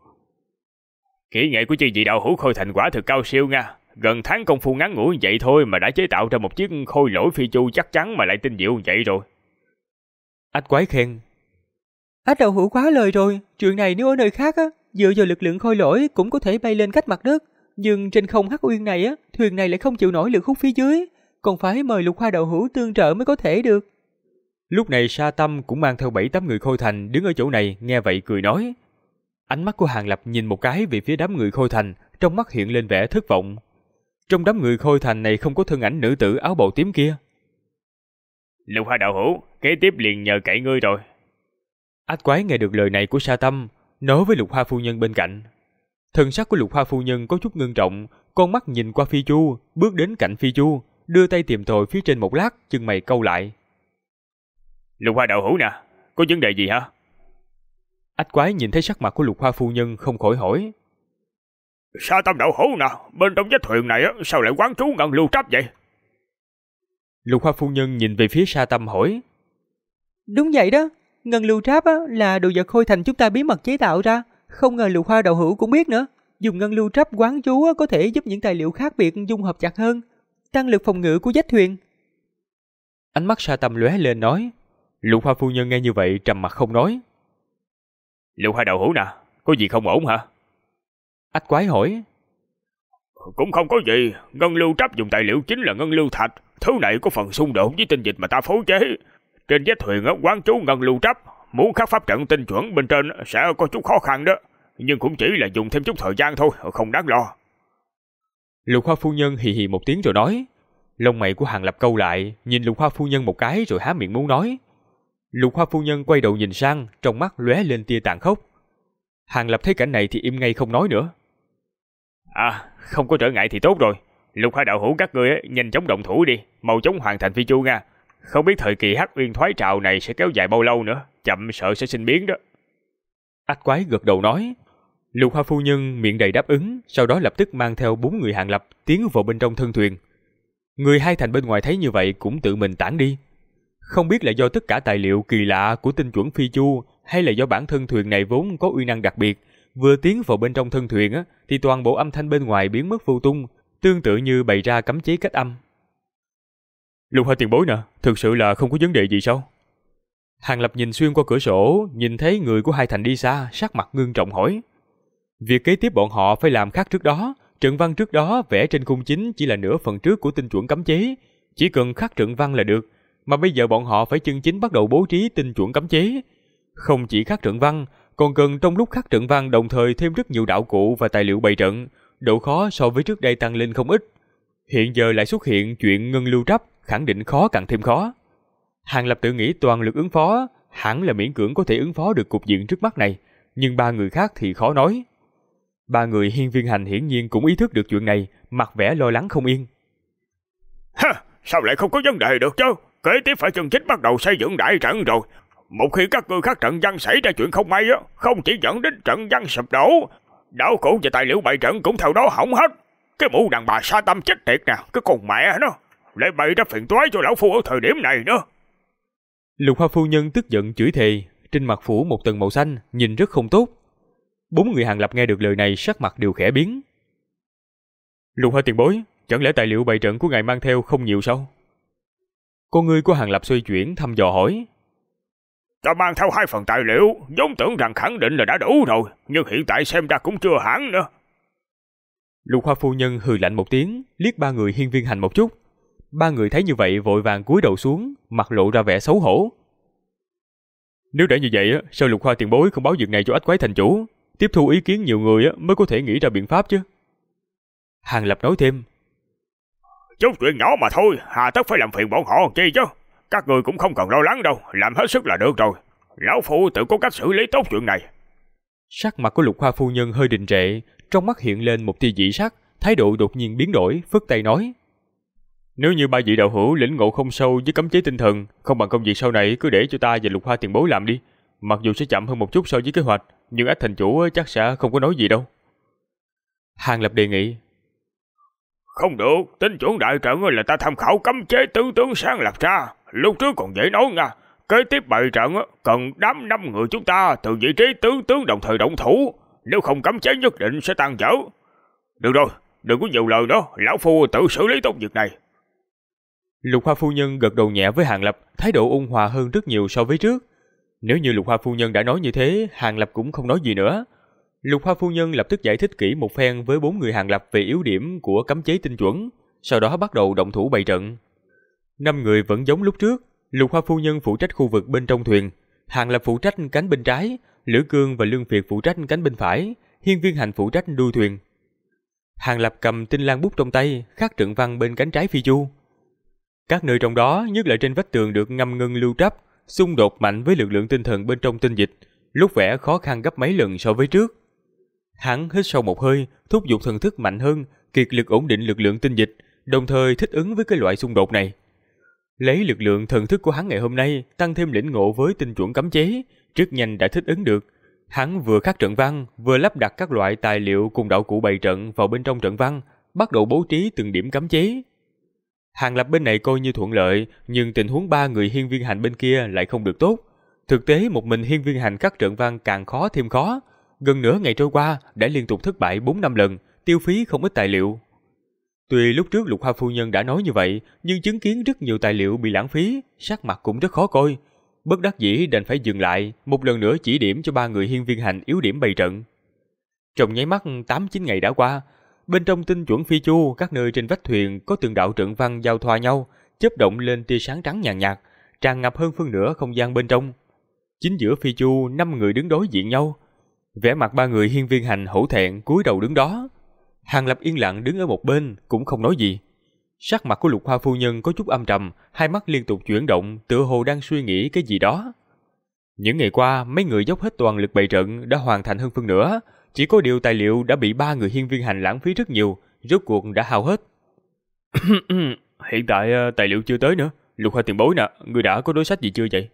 Kỹ nghệ của chư vị đạo hữu Khôi Thành quả thực cao siêu nha. Gần tháng công phu ngắn ngủi vậy thôi mà đã chế tạo ra một chiếc khôi lỗi phi chu chắc chắn mà lại tinh diệu vậy rồi. Ách Quái khen. Ách đạo hữu quá lời rồi, chuyện này nếu ở nơi khác dựa vào lực lượng khôi lỗi cũng có thể bay lên cách mặt đất, nhưng trên không Hắc Uyên này thuyền này lại không chịu nổi lực hút phía dưới, còn phải mời Lục Hoa đạo hữu tương trợ mới có thể được. Lúc này Sa Tâm cũng mang theo 7-8 người Khôi Thành đứng ở chỗ này, nghe vậy cười nói. Ánh mắt của Hàng Lập nhìn một cái về phía đám người Khôi Thành, trong mắt hiện lên vẻ thất vọng. Trong đám người Khôi Thành này không có thân ảnh nữ tử áo bào tím kia. Lục Hoa đạo hữu, kế tiếp liền nhờ cậy ngươi rồi. Ách Quái nghe được lời này của Sa Tâm, nói với Lục Hoa phu nhân bên cạnh. Thần sắc của Lục Hoa phu nhân có chút ngưng trọng, con mắt nhìn qua phi chu, bước đến cạnh phi chu, đưa tay tìm tòi phía trên một lát, chân mày cau lại. Lục Hoa đạo hữu nè, có vấn đề gì hả? Ách Quái nhìn thấy sắc mặt của Lục Hoa phu nhân không khỏi hỏi. Sa Tâm đạo hữu nè, bên trong vách thuyền này sao lại quán trú ngân lưu tráp vậy? Lục Hoa phu nhân nhìn về phía Sa Tâm hỏi. Đúng vậy đó, ngân lưu tráp là đồ vật Khôi Thành chúng ta bí mật chế tạo ra, không ngờ Lục Hoa đạo hữu cũng biết nữa. Dùng ngân lưu tráp quán trú có thể giúp những tài liệu khác biệt dung hợp chặt hơn, tăng lực phòng ngự của vách thuyền. Ánh mắt Sa Tâm lóe lên nói. Lục Hoa phu nhân nghe như vậy trầm mặt không nói. Lục Hoa đạo hữu nè, có gì không ổn hả? Ách Quái hỏi. Cũng không có gì, ngân lưu tráp dùng tài liệu chính là ngân lưu thạch, thứ này có phần xung đột với tinh dịch mà ta phối chế. Trên vách thuyền quán chú ngân lưu tráp, muốn khắc pháp trận tinh chuẩn bên trên sẽ có chút khó khăn đó, nhưng cũng chỉ là dùng thêm chút thời gian thôi, không đáng lo. Lục Hoa phu nhân hì hì một tiếng rồi nói. Lông mày của Hàng Lập cau lại, nhìn Lục Hoa phu nhân một cái rồi há miệng muốn nói. Lục Hoa phu nhân quay đầu nhìn sang, trong mắt lóe lên tia tàn khốc. Hàng Lập thấy cảnh này thì im ngay không nói nữa. Không có trở ngại thì tốt rồi. Lục Hoa đạo hữu các ngươi nhanh chóng động thủ đi, mau chóng hoàn thành phi chu nha. Không biết thời kỳ Hắc Uyên thoái trào này sẽ kéo dài bao lâu nữa, chậm sợ sẽ sinh biến đó. Ách quái gật đầu nói. Lục Hoa phu nhân miệng đầy đáp ứng, sau đó lập tức mang theo 4 người Hàng Lập tiến vào bên trong thân thuyền. Người hai thành bên ngoài thấy như vậy cũng tự mình tản đi. Không biết là do tất cả tài liệu kỳ lạ của tinh chuẩn phi chu, hay là do bản thân thuyền này vốn có uy năng đặc biệt, vừa tiến vào bên trong thân thuyền thì toàn bộ âm thanh bên ngoài biến mất vô tung, tương tự như bày ra cấm chế cách âm. Lục Hoa tiền bối nè, thực sự là không có vấn đề gì sao? Hàng Lập nhìn xuyên qua cửa sổ, nhìn thấy người của hai thành đi xa, sắc mặt ngưng trọng hỏi. Việc kế tiếp bọn họ phải làm khác trước đó. Trận văn trước đó vẽ trên cung chính chỉ là nửa phần trước của tinh chuẩn cấm chế, chỉ cần khắc trận văn là được. Mà bây giờ bọn họ phải chân chính bắt đầu bố trí tinh chuẩn cấm chế. Không chỉ khắc trận văn, còn cần trong lúc khắc trận văn đồng thời thêm rất nhiều đạo cụ và tài liệu bày trận, độ khó so với trước đây tăng lên không ít. Hiện giờ lại xuất hiện chuyện ngân lưu tráp, khẳng định khó càng thêm khó. Hàng Lập tự nghĩ toàn lực ứng phó, hẳn là miễn cưỡng có thể ứng phó được cục diện trước mắt này, nhưng 3 người khác thì khó nói. 3 người Hiên Viên Hành hiển nhiên cũng ý thức được chuyện này, mặt vẻ lo lắng không yên. Sao lại không có vấn đề được chứ? Kế tiếp phải chân chính bắt đầu xây dựng đại trận rồi. Một khi các ngươi khắc trận văn xảy ra chuyện không may không chỉ dẫn đến trận văn sụp đổ, đạo cụ và tài liệu bày trận cũng theo đó hỏng hết. Cái mụ đàn bà sa tâm chết tiệt nè, cái con mẹ nó lại bày ra phiền toái cho lão phu ở thời điểm này nữa. Lục Hoa phu nhân tức giận chửi thề, trên mặt phủ một tầng màu xanh, nhìn rất không tốt. 4 người Hàng Lập nghe được lời này sắc mặt đều khẽ biến. Lục Hoa tiền bối, chẳng lẽ tài liệu bày trận của ngài mang theo không nhiều sao? Con người của Hàng Lập xoay chuyển thăm dò hỏi. Ta mang theo 2 phần tài liệu, vốn tưởng rằng khẳng định là đã đủ rồi, nhưng hiện tại xem ra cũng chưa hẳn nữa. Lục Hoa phu nhân hừ lạnh một tiếng, liếc 3 người Hiên Viên Hành một chút. 3 người thấy như vậy vội vàng cúi đầu xuống, mặt lộ ra vẻ xấu hổ. Nếu đã như vậy, sao Lục Hoa tiền bối không báo việc này cho Ách Quái thành chủ? Tiếp thu ý kiến nhiều người mới có thể nghĩ ra biện pháp chứ. Hàng Lập nói thêm. Chút chuyện nhỏ mà thôi, hà tất phải làm phiền bọn họ chi chứ. Các người cũng không cần lo lắng đâu, làm hết sức là được rồi. Lão phu tự có cách xử lý tốt chuyện này. Sắc mặt của Lục Hoa phu nhân hơi đình trệ, trong mắt hiện lên một tia dị sắc, thái độ đột nhiên biến đổi, phất tay nói. Nếu như 3 vị đạo hữu lĩnh ngộ không sâu với cấm chế tinh thần, không bằng công việc sau này cứ để cho ta và Lục Hoa tiền bối làm đi. Mặc dù sẽ chậm hơn một chút so với kế hoạch, nhưng Ách thành chủ chắc sẽ không có nói gì đâu. Hàng Lập đề nghị. Không được, tinh chuẩn đại trận là ta tham khảo cấm chế tứ tướng sáng lập ra. Lúc trước còn dễ nói nha. Kế tiếp bày trận cần đám 5 người chúng ta từ vị trí tứ tướng đồng thời động thủ. Nếu không cấm chế nhất định sẽ tan vỡ. Được rồi, đừng có nhiều lời nữa, lão phu tự xử lý tốt việc này. Lục Hoa phu nhân gật đầu nhẹ với Hàng Lập, thái độ ôn hòa hơn rất nhiều so với trước. Nếu như Lục Hoa phu nhân đã nói như thế, Hàng Lập cũng không nói gì nữa. Lục Hoa phu nhân lập tức giải thích kỹ một phen với 4 người Hàng Lập về yếu điểm của cấm chế tinh chuẩn, sau đó bắt đầu động thủ bày trận. 5 người vẫn giống lúc trước, Lục Hoa phu nhân phụ trách khu vực bên trong thuyền, Hàng Lập phụ trách cánh bên trái, Lữ Cương và Lương Việt phụ trách cánh bên phải, Hiên Viên Hành phụ trách đuôi thuyền. Hàng Lập cầm tinh lan bút trong tay, khắc trận văn bên cánh trái phi chu. Các nơi trong đó, nhất là trên vách tường được ngâm ngân lưu tráp, xung đột mạnh với lực lượng tinh thần bên trong tinh dịch, lúc vẽ khó khăn gấp mấy lần so với trước. Hắn hít sâu một hơi, thúc giục thần thức mạnh hơn, kiệt lực ổn định lực lượng tinh dịch, đồng thời thích ứng với cái loại xung đột này. Lấy lực lượng thần thức của hắn ngày hôm nay, tăng thêm lĩnh ngộ với tinh chuẩn cấm chế, rất nhanh đã thích ứng được. Hắn vừa khắc trận văn, vừa lắp đặt các loại tài liệu cùng đạo cụ bày trận vào bên trong trận văn, bắt đầu bố trí từng điểm cấm chế. Hàng Lập bên này coi như thuận lợi, nhưng tình huống 3 người Hiên Viên Hành bên kia lại không được tốt. Thực tế một mình Hiên Viên Hành khắc trận văn càng khó thêm khó. Gần nửa ngày trôi qua đã liên tục thất bại 4-5 lần, tiêu phí không ít tài liệu. Tuy lúc trước Lục Hoa phu nhân đã nói như vậy, nhưng chứng kiến rất nhiều tài liệu bị lãng phí, sắc mặt cũng rất khó coi. Bất đắc dĩ đành phải dừng lại, một lần nữa chỉ điểm cho 3 người Hiên Viên Hành yếu điểm bày trận. Trong nháy mắt 8-9 ngày đã qua, Bên trong tinh chuẩn phi chu, các nơi trên vách thuyền có từng đạo trận văn giao thoa nhau, chớp động lên tia sáng trắng nhàn nhạt, tràn ngập hơn phân nửa không gian bên trong. Chính giữa phi chu, 5 người đứng đối diện nhau. Vẻ mặt 3 người Hiên Viên Hành hổ thẹn cúi đầu đứng đó. Hàng Lập yên lặng đứng ở một bên, cũng không nói gì. Sắc mặt của Lục Hoa phu nhân có chút âm trầm, hai mắt liên tục chuyển động, tựa hồ đang suy nghĩ cái gì đó. Những ngày qua, mấy người dốc hết toàn lực bày trận đã hoàn thành hơn phân nửa, chỉ có điều tài liệu đã bị 3 người Hiên Viên Hành lãng phí rất nhiều, rốt cuộc đã hao hết. Hiện tại tài liệu chưa tới nữa. Lục Hoa tiền bối nè, người đã có đối sách gì chưa vậy?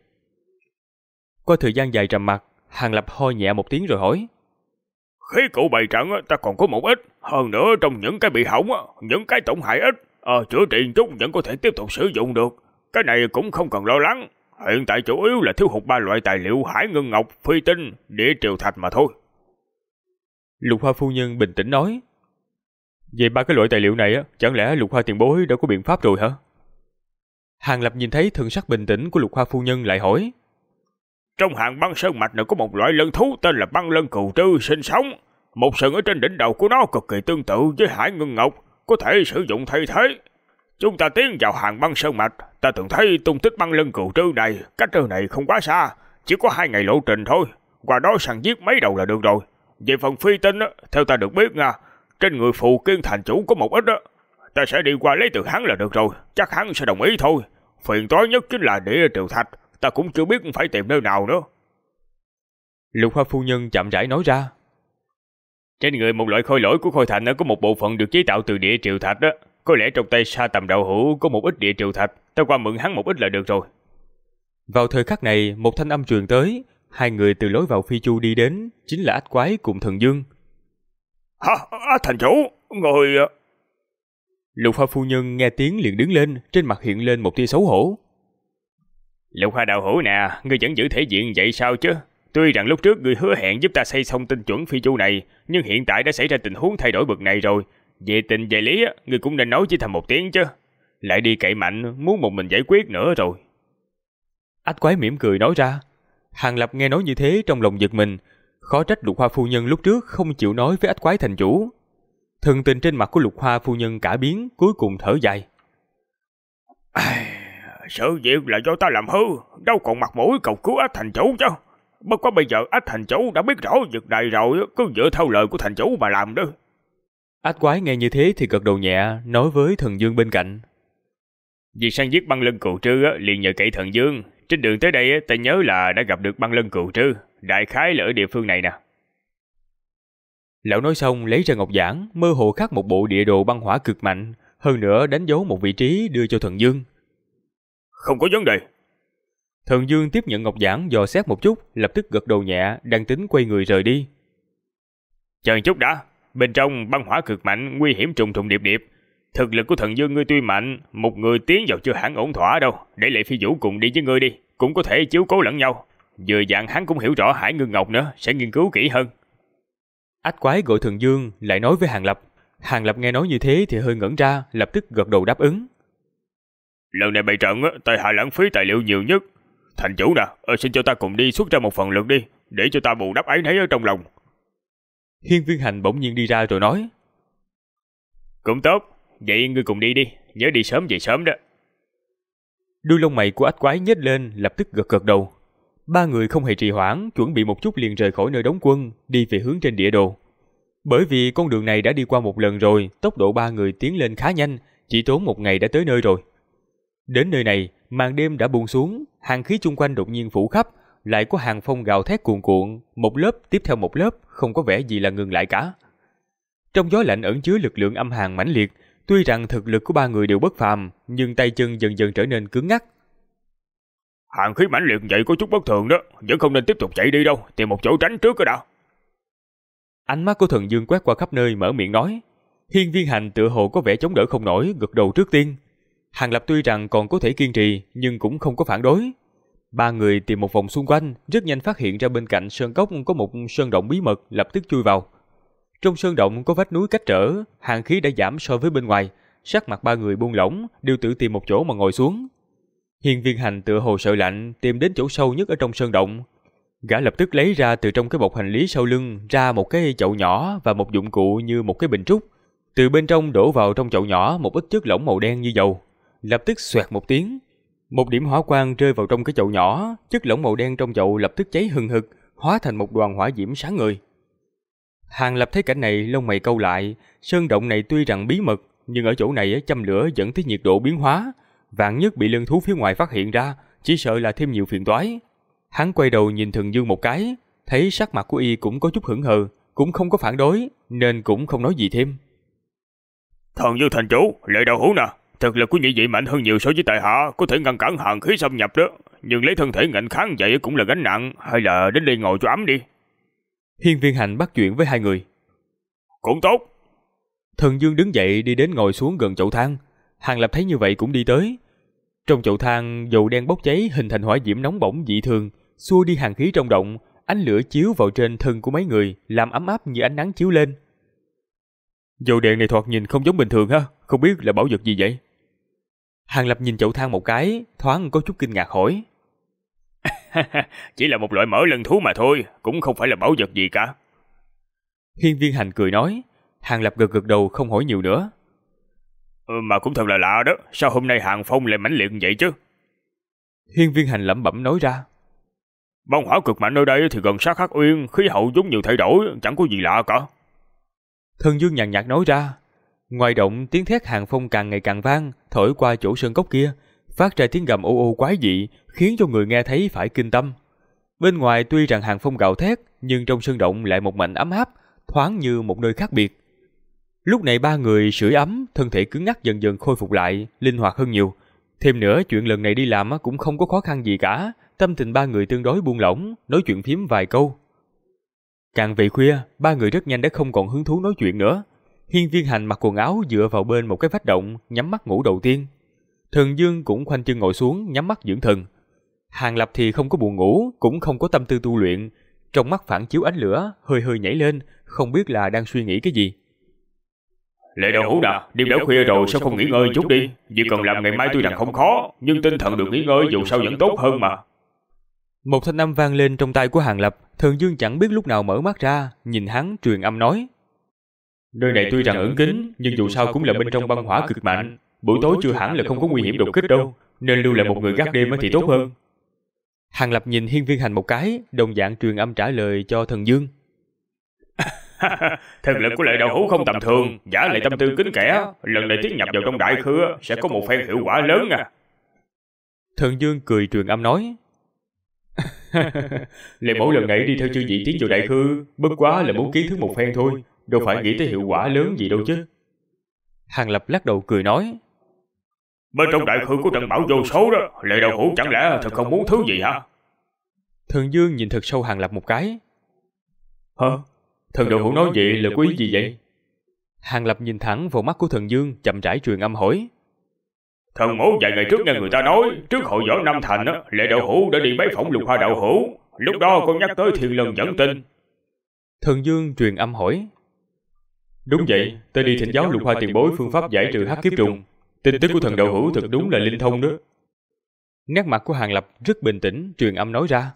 Qua thời gian dài trầm mặc, Hàng Lập ho nhẹ một tiếng rồi hỏi. Khí cụ bày trận ta còn có một ít, hơn nữa trong những cái bị hỏng, những cái tổn hại ít, chữa trị chút vẫn có thể tiếp tục sử dụng được. Cái này cũng không cần lo lắng. Hiện tại chủ yếu là thiếu hụt 3 loại tài liệu hải ngân ngọc, phi tinh, địa triều thạch mà thôi. Lục Hoa phu nhân bình tĩnh nói. Vậy 3 cái loại tài liệu này chẳng lẽ Lục Hoa tiền bối đã có biện pháp rồi hả? Hàng Lập nhìn thấy thần sắc bình tĩnh của Lục Hoa phu nhân lại hỏi. Trong hàng băng sơn mạch này có một loại lân thú tên là băng lân cừu trư sinh sống. Một sừng ở trên đỉnh đầu của nó cực kỳ tương tự với hải ngân ngọc, có thể sử dụng thay thế. Chúng ta tiến vào hàng băng sơn mạch, ta từng thấy tung tích băng lân cừu trư này, cách nơi này không quá xa, chỉ có 2 ngày lộ trình thôi. Qua đó săn giết mấy đầu là được rồi. Về phần phi tinh, theo ta được biết nha, trên người Phù Kiên thành chủ có một ít, ta sẽ đi qua lấy từ hắn là được rồi, chắc hắn sẽ đồng ý thôi. Phiền toái nhất chính là địa triều thạch, ta cũng chưa biết phải tìm nơi nào nữa. Lục Hoa phu nhân chậm rãi nói ra. Trên người một loại khôi lỗi của Khôi Thành có một bộ phận được chế tạo từ địa triều thạch đó. Có lẽ trong tay Sa Tầm đạo hữu có một ít địa triều thạch, ta qua mượn hắn một ít là được rồi. Vào thời khắc này, một thanh âm truyền tới, 2 người từ lối vào phi chu đi đến, chính là Ách Quái cùng Thần Dương. Hả? Thành chủ, người... Lục Hoa phu nhân nghe tiếng liền đứng lên, trên mặt hiện lên một tia xấu hổ. Lục Hoa đạo hữu nè, ngươi vẫn giữ thể diện vậy sao chứ? Tuy rằng lúc trước ngươi hứa hẹn giúp ta xây xong tinh chuẩn phi chu này, nhưng hiện tại đã xảy ra tình huống thay đổi bực này rồi. Về tình về lý, ngươi cũng nên nói với thầm một tiếng chứ. Lại đi cậy mạnh, muốn một mình giải quyết nữa rồi. Ách Quái mỉm cười nói ra. Hàng Lập nghe nói như thế trong lòng giật mình, khó trách Lục Hoa phu nhân lúc trước không chịu nói với Ách Quái thành chủ. Thần tình trên mặt của Lục Hoa phu nhân cả biến, cuối cùng thở dài. Sự việc là do ta làm hư, đâu còn mặt mũi cầu cứu Ách thành chủ chứ. Bất quá bây giờ Ách thành chủ đã biết rõ việc này rồi, cứ dựa theo lời của thành chủ mà làm đó. Ách Quái nghe như thế thì gật đầu nhẹ, nói với Thần Dương bên cạnh. Việc săn giết băng lân cừu trư liền nhờ cậy Thần Dương. Trên đường tới đây ta nhớ là đã gặp được băng lân cừu trư, đại khái là ở địa phương này nè. Lão nói xong lấy ra ngọc giản, mơ hồ khắc một bộ địa đồ băng hỏa cực mạnh, hơn nữa đánh dấu một vị trí đưa cho Thần Dương. Không có vấn đề. Thần Dương tiếp nhận ngọc giản dò xét một chút, lập tức gật đầu nhẹ, đang tính quay người rời đi. Chờ một chút đã, bên trong băng hỏa cực mạnh, nguy hiểm trùng trùng điệp điệp. Thực lực của Thần Dương ngươi tuy mạnh, một người tiến vào chưa hẳn ổn thỏa đâu, để Lệ Phi Vũ cùng đi với ngươi đi, cũng có thể chiếu cố lẫn nhau. Vừa dặn hắn cũng hiểu rõ Hải Ngân Ngọc nữa, sẽ nghiên cứu kỹ hơn. Ách Quái gọi Thần Dương lại nói với Hàng Lập. Hàng Lập nghe nói như thế thì hơi ngẩn ra, lập tức gật đầu đáp ứng. Lần này bày trận tại hạ lãng phí tài liệu nhiều nhất. Thành chủ nè, xin cho ta cùng đi xuất ra một phần lực đi, để cho ta bù đắp áy náy ở trong lòng. Hiên Viên Hành bỗng nhiên đi ra rồi nói. Cũng tốt, vậy ngươi cùng đi đi, nhớ đi sớm về sớm đó. Đuôi lông mày của Ách Quái nhếch lên, lập tức gật đầu. 3 người không hề trì hoãn, chuẩn bị một chút liền rời khỏi nơi đóng quân, đi về hướng trên địa đồ. Bởi vì con đường này đã đi qua một lần rồi, tốc độ 3 người tiến lên khá nhanh, chỉ tốn 1 ngày đã tới nơi rồi. Đến nơi này, màn đêm đã buông xuống, hàng khí chung quanh đột nhiên phủ khắp, lại có hàng phong gào thét cuồn cuộn, một lớp tiếp theo một lớp, không có vẻ gì là ngừng lại cả. Trong gió lạnh ẩn chứa lực lượng âm hàn mãnh liệt, tuy rằng thực lực của 3 người đều bất phàm, nhưng tay chân dần dần trở nên cứng ngắc. Hàng khí mãnh liệt vậy có chút bất thường đó, vẫn không nên tiếp tục chạy đi đâu, tìm một chỗ tránh trước cái đã. Ánh mắt của Thần Dương quét qua khắp nơi, mở miệng nói. Hiên Viên Hành tựa hồ có vẻ chống đỡ không nổi, gật đầu trước tiên. Hàng Lập tuy rằng còn có thể kiên trì, nhưng cũng không có phản đối. 3 người tìm một vòng xung quanh, rất nhanh phát hiện ra bên cạnh sơn cốc có một sơn động bí mật, lập tức chui vào. Trong sơn động có vách núi cách trở, hàng khí đã giảm so với bên ngoài, sắc mặt 3 người buông lỏng, đều tự tìm một chỗ mà ngồi xuống. Hiên Viên Hành tựa hồ sợ lạnh, tìm đến chỗ sâu nhất ở trong sơn động. Gã lập tức lấy ra từ trong cái bọc hành lý sau lưng ra một cái chậu nhỏ và một dụng cụ như một cái bình trúc, Từ bên trong đổ vào trong chậu nhỏ một ít chất lỏng màu đen như dầu. Lập tức xoẹt một tiếng, một điểm hỏa quang rơi vào trong cái chậu nhỏ, chất lỏng màu đen trong chậu lập tức cháy hừng hực, hóa thành một đoàn hỏa diễm sáng ngời. Hàng Lập thấy cảnh này lông mày cau lại, sơn động này tuy rằng bí mật, nhưng ở chỗ này châm lửa dẫn tới nhiệt độ biến hóa, vạn nhất bị lân thú phía ngoài phát hiện ra, chỉ sợ là thêm nhiều phiền toái. Hắn quay đầu nhìn Thần Dương một cái, thấy sắc mặt của y cũng có chút hững hờ, cũng không có phản đối, nên cũng không nói gì thêm. Thần Dương thành chủ, Lệ Đạo Hữu nè, thực lực của nhị vị mạnh hơn nhiều so với tại hạ, có thể ngăn cản hàn khí xâm nhập đó, nhưng lấy thân thể ngạnh kháng vậy cũng là gánh nặng, hay là đến đây ngồi cho ấm đi. Hiên Viên Hành bắt chuyện với hai người. Cũng tốt. Thần Dương đứng dậy đi đến ngồi xuống gần chậu than. Hàng Lập thấy như vậy cũng đi tới. Trong chậu than dầu đen bốc cháy hình thành hỏa diễm nóng bỏng dị thường, xua đi hàn khí trong động, ánh lửa chiếu vào trên thân của mấy người, làm ấm áp như ánh nắng chiếu lên. Dầu đen này thoạt nhìn không giống bình thường ha, không biết là bảo vật gì vậy? Hàng Lập nhìn chậu than một cái, thoáng có chút kinh ngạc hỏi. Chỉ là một loại mỡ lân thú mà thôi, cũng không phải là bảo vật gì cả. Hiên Viên Hành cười nói. Hàng Lập gật gật đầu không hỏi nhiều nữa. Mà cũng thật là lạ đó, sao hôm nay Hàng Phong lại mãnh liệt vậy chứ? Hiên Viên Hành lẩm bẩm nói ra. Băng hỏa cực mạnh ở đây thì gần sát Hắc Uyên, khí hậu giống nhiều thay đổi, chẳng có gì lạ cả. Thần Dương nhàn nhạt nói ra. Ngoài động tiếng thét Hàng Phong càng ngày càng vang, thổi qua chỗ sơn cốc kia, phát ra tiếng gầm ô ô quái dị, khiến cho người nghe thấy phải kinh tâm. Bên ngoài tuy rằng Hàng Phong gào thét, nhưng trong sơn động lại một mảnh ấm áp, thoáng như một nơi khác biệt. Lúc này ba người sưởi ấm, thân thể cứng ngắc dần dần khôi phục lại, linh hoạt hơn nhiều. Thêm nữa chuyện lần này đi làm cũng không có khó khăn gì cả, tâm tình ba người tương đối buông lỏng, nói chuyện phím vài câu. Càng về khuya, ba người rất nhanh đã không còn hứng thú nói chuyện nữa. Hiên Viên Hành mặc quần áo dựa vào bên một cái vách động, nhắm mắt ngủ đầu tiên. Thần Dương cũng khoanh chân ngồi xuống, nhắm mắt dưỡng thần. Hàng Lập thì không có buồn ngủ, cũng không có tâm tư tu luyện, trong mắt phản chiếu ánh lửa, hơi hơi nhảy lên, không biết là đang suy nghĩ cái gì. Lệ Đạo Hữu nè, đêm đã khuya rồi sao không nghỉ ngơi chút đi, việc cần làm ngày mai tuy rằng không khó, nhưng tinh thần được nghỉ ngơi dù sao vẫn tốt hơn mà. Một thanh âm vang lên trong tai của Hàng Lập, Thần Dương chẳng biết lúc nào mở mắt ra, nhìn hắn truyền âm nói. Nơi này tuy rằng ẩn kín, nhưng dù sao cũng là bên trong băng hỏa cực mạnh, buổi tối chưa hẳn là không có nguy hiểm đột kích đâu, nên lưu lại một người gác đêm thì tốt hơn. Hàng Lập nhìn Hiên Viên Hành một cái, đồng dạng truyền âm trả lời cho Thần Dương. Thực lực của Lệ Đạo Hữu không tầm thường, giả lại tâm tư kính kẻ, lần này tiến nhập vào trong đại khư sẽ có một phen hiệu quả lớn à. Thần Dương cười truyền âm nói. Lệ mẫu lần này đi theo chư vị tiến vào đại khư, bất quá là muốn kiến thức một phen thôi, đâu phải nghĩ tới hiệu quả lớn gì đâu chứ. Hàng Lập lắc đầu cười nói. Bên trong đại khư có trận bão vô số đó, Lệ Đạo Hữu chẳng lẽ thật không muốn thứ gì hả? Thần Dương nhìn thật sâu Hàng Lập một cái. Hả? Thần Đạo Hữu nói vậy là có ý gì vậy? Hàng Lập nhìn thẳng vào mắt của Thần Dương, chậm rãi truyền âm hỏi. Thần mẫu vài ngày trước nghe người ta nói, trước hội võ Nam Thành Lệ Đạo Hữu đã đi bái phỏng Lục Hoa Đạo Hữu, lúc đó con nhắc tới Thiên Lân dẫn tin. Thần Dương truyền âm hỏi. Đúng vậy, tôi đi thỉnh giáo Lục Hoa tiền bối phương pháp giải trừ hắc kiếp trùng. Tin tức của Thần Đạo Hữu thật đúng là linh thông đó. Nét mặt của Hàng Lập rất bình tĩnh, truyền âm nói ra.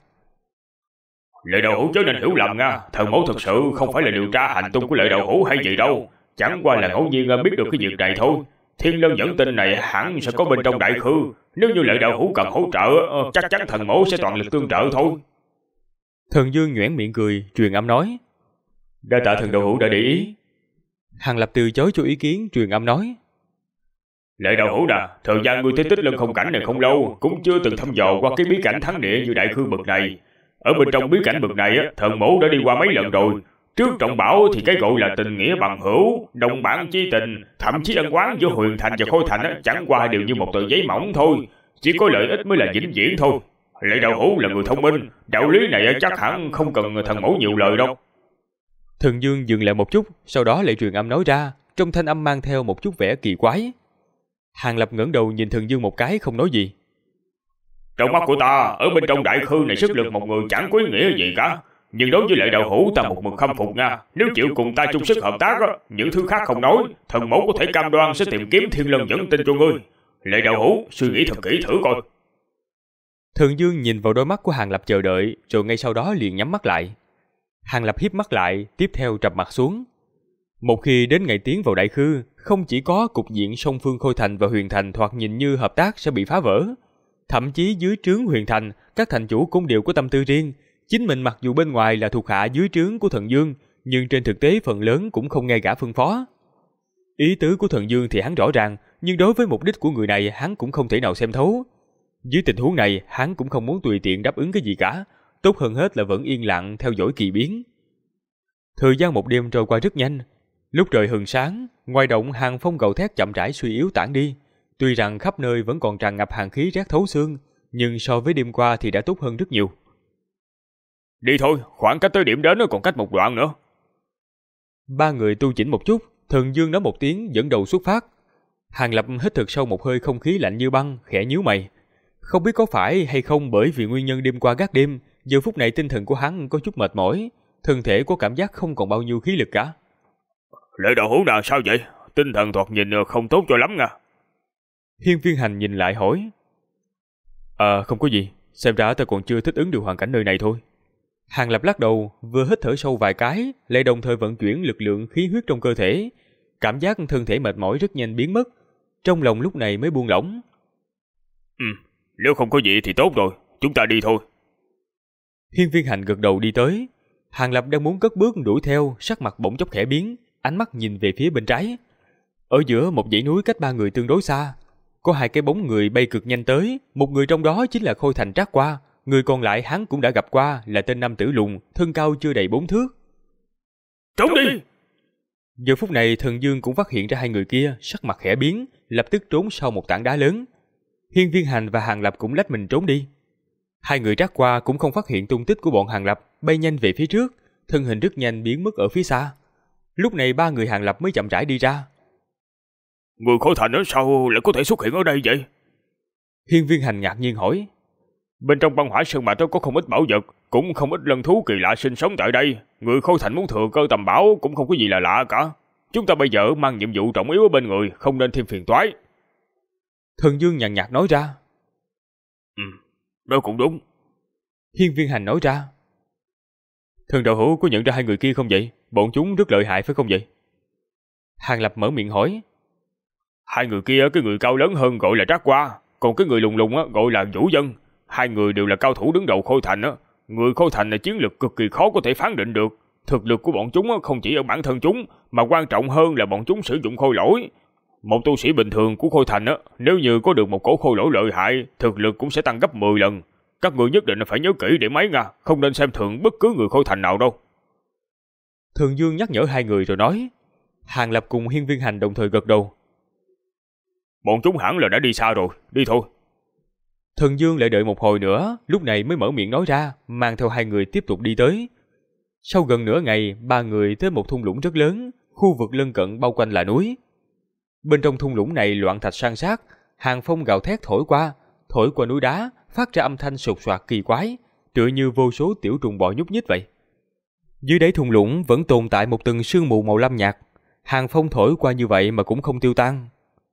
Lệ Đạo Hữu chớ nên hiểu lầm nha, thần mẫu thật sự không phải là điều tra hành tung của Lệ Đạo Hữu hay gì đâu, chẳng qua là ngẫu nhiên biết được cái việc này thôi. Thiên Lân dẫn tin này hẳn sẽ có bên trong đại khư, nếu như Lệ Đạo Hữu cần hỗ trợ, chắc chắn thần mẫu sẽ toàn lực tương trợ thôi. Thần Dương nhoẻn miệng cười, truyền âm nói. Đa tạ Thần Đạo Hữu đã để ý. Hàng Lập từ chối cho ý kiến, truyền âm nói. Lệ Đạo Hữu nè, thời gian ngươi tới Tích Lân không cảnh này không lâu, cũng chưa từng thăm dò qua cái bí cảnh thắng địa như đại khư bậc này. Ở bên trong bí cảnh bậc này, thần mẫu đã đi qua mấy lần rồi. Trước trọng bảo thì cái gọi là tình nghĩa bằng hữu, đồng bản chi tình, thậm chí ân oán giữa Huyền Thành và Khôi Thành chẳng qua đều như một tờ giấy mỏng thôi, chỉ có lợi ích mới là vĩnh viễn thôi. Lệ Đạo Hữu là người thông minh, đạo lý này chắc hẳn không cần thần mẫu nhiều lời đâu. Thần Dương dừng lại một chút, sau đó lại truyền âm nói ra, trong thanh âm mang theo một chút vẻ kỳ quái. Hàng Lập ngẩng đầu nhìn Thần Dương một cái không nói gì. Trong mắt của ta, ở bên trong đại khư này sức lực một người chẳng có ý nghĩa gì cả. Nhưng đối với Lệ Đạo Hữu ta một mực khâm phục nha. Nếu chịu cùng ta chung sức hợp tác, những thứ khác không nói, thần mẫu có thể cam đoan sẽ tìm kiếm Thiên Lân dẫn tin cho ngươi. Lệ Đạo Hữu suy nghĩ thật kỹ thử coi. Thần Dương nhìn vào đôi mắt của Hàng Lập chờ đợi, rồi ngay sau đó liền nhắm mắt lại. Hàng Lập híp mắt lại, tiếp theo trầm mặt xuống. Một khi đến ngày tiến vào đại khư, không chỉ có cục diện song phương Khôi Thành và Huyền Thành thoạt nhìn như hợp tác sẽ bị phá vỡ. Thậm chí dưới trướng Huyền Thành, các thành chủ cũng đều có tâm tư riêng. Chính mình mặc dù bên ngoài là thuộc hạ dưới trướng của Thần Dương, nhưng trên thực tế phần lớn cũng không nghe gã phân phó. Ý tứ của Thần Dương thì hắn rõ ràng, nhưng đối với mục đích của người này hắn cũng không thể nào xem thấu. Dưới tình huống này, hắn cũng không muốn tùy tiện đáp ứng cái gì cả, tốt hơn hết là vẫn yên lặng theo dõi kỳ biến. Thời gian một đêm trôi qua rất nhanh. Lúc trời hừng sáng, ngoài động hàng phong gào thét chậm rãi suy yếu tản đi. Tuy rằng khắp nơi vẫn còn tràn ngập hàn khí rét thấu xương, nhưng so với đêm qua thì đã tốt hơn rất nhiều. Đi thôi, khoảng cách tới điểm đến còn cách một đoạn nữa. Ba người tu chỉnh một chút, Thần Dương nói một tiếng dẫn đầu xuất phát. Hàng Lập hít thật sâu một hơi không khí lạnh như băng, khẽ nhíu mày. Không biết có phải hay không bởi vì nguyên nhân đêm qua gác đêm, giờ phút này tinh thần của hắn có chút mệt mỏi, thân thể có cảm giác không còn bao nhiêu khí lực cả. Lệ đạo hữu nào sao vậy? Tinh thần thoạt nhìn không tốt cho lắm nha. Hiên Viên Hành nhìn lại hỏi. Không có gì, xem ra ta còn chưa thích ứng được hoàn cảnh nơi này thôi. Hàng Lập lắc đầu, vừa hít thở sâu vài cái, lại đồng thời vận chuyển lực lượng khí huyết trong cơ thể. Cảm giác thân thể mệt mỏi rất nhanh biến mất, trong lòng lúc này mới buông lỏng. Nếu không có gì thì tốt rồi, chúng ta đi thôi. Hiên Viên Hành gật đầu đi tới. Hàng Lập đang muốn cất bước đuổi theo, sắc mặt bỗng chốc khẽ biến, ánh mắt nhìn về phía bên trái. Ở giữa một dãy núi cách ba người tương đối xa, có hai cái bóng người bay cực nhanh tới, một người trong đó chính là Khôi Thành Trác Qua, người còn lại hắn cũng đã gặp qua là tên nam tử lùn, thân cao chưa đầy 4 thước. Trốn đi! Giờ phút này Thần Dương cũng phát hiện ra hai người kia, sắc mặt khẽ biến, lập tức trốn sau một tảng đá lớn. Hiên Viên Hành và Hàng Lập cũng lách mình trốn đi. Hai người Trác Qua cũng không phát hiện tung tích của bọn Hàng Lập, bay nhanh về phía trước, thân hình rất nhanh biến mất ở phía xa. Lúc này ba người Hàng Lập mới chậm rãi đi ra. Người Khôi Thành ở sao lại có thể xuất hiện ở đây vậy? Hiên Viên Hành ngạc nhiên hỏi. Bên trong băng hỏa sơn mạch có không ít bảo vật, cũng không ít lân thú kỳ lạ sinh sống tại đây. Người Khôi Thành muốn thừa cơ tầm bảo cũng không có gì là lạ cả. Chúng ta bây giờ mang nhiệm vụ trọng yếu ở bên người, không nên thêm phiền toái. Thần Dương nhàn nhạt nói ra. Đó cũng đúng. Hiên Viên Hành nói ra. Thần đạo hữu có nhận ra hai người kia không vậy? Bọn chúng rất lợi hại phải không vậy? Hàng Lập mở miệng hỏi. Hai người kia, cái người cao lớn hơn gọi là Trác Qua, còn cái người lùn lùn gọi là Vũ Dân. Hai người đều là cao thủ đứng đầu Khôi Thành. Người Khôi Thành là chiến lược cực kỳ khó có thể phán định được. Thực lực của bọn chúng không chỉ ở bản thân chúng, mà quan trọng hơn là bọn chúng sử dụng khôi lỗi. Một tu sĩ bình thường của Khôi Thành nếu như có được một cổ khôi lỗi lợi hại, thực lực cũng sẽ tăng gấp 10 lần. Các người nhất định phải nhớ kỹ để mấy nha, không nên xem thường bất cứ người Khôi Thành nào đâu. Thần Dương nhắc nhở hai người rồi nói. Hàng Lập cùng Hiên Viên Hành đồng thời gật đầu. Bọn chúng hẳn là đã đi xa rồi, đi thôi. Thần Dương lại đợi một hồi nữa, lúc này mới mở miệng nói ra, mang theo hai người tiếp tục đi tới. Sau gần nửa ngày, ba người tới một thung lũng rất lớn, khu vực lân cận bao quanh là núi. Bên trong thung lũng này loạn thạch san sát, hàng phong gào thét thổi qua núi đá, phát ra âm thanh sột soạt kỳ quái, tựa như vô số tiểu trùng bò nhúc nhích vậy. Dưới đáy thung lũng vẫn tồn tại một tầng sương mù màu lam nhạt, hàng phong thổi qua như vậy mà cũng không tiêu tan.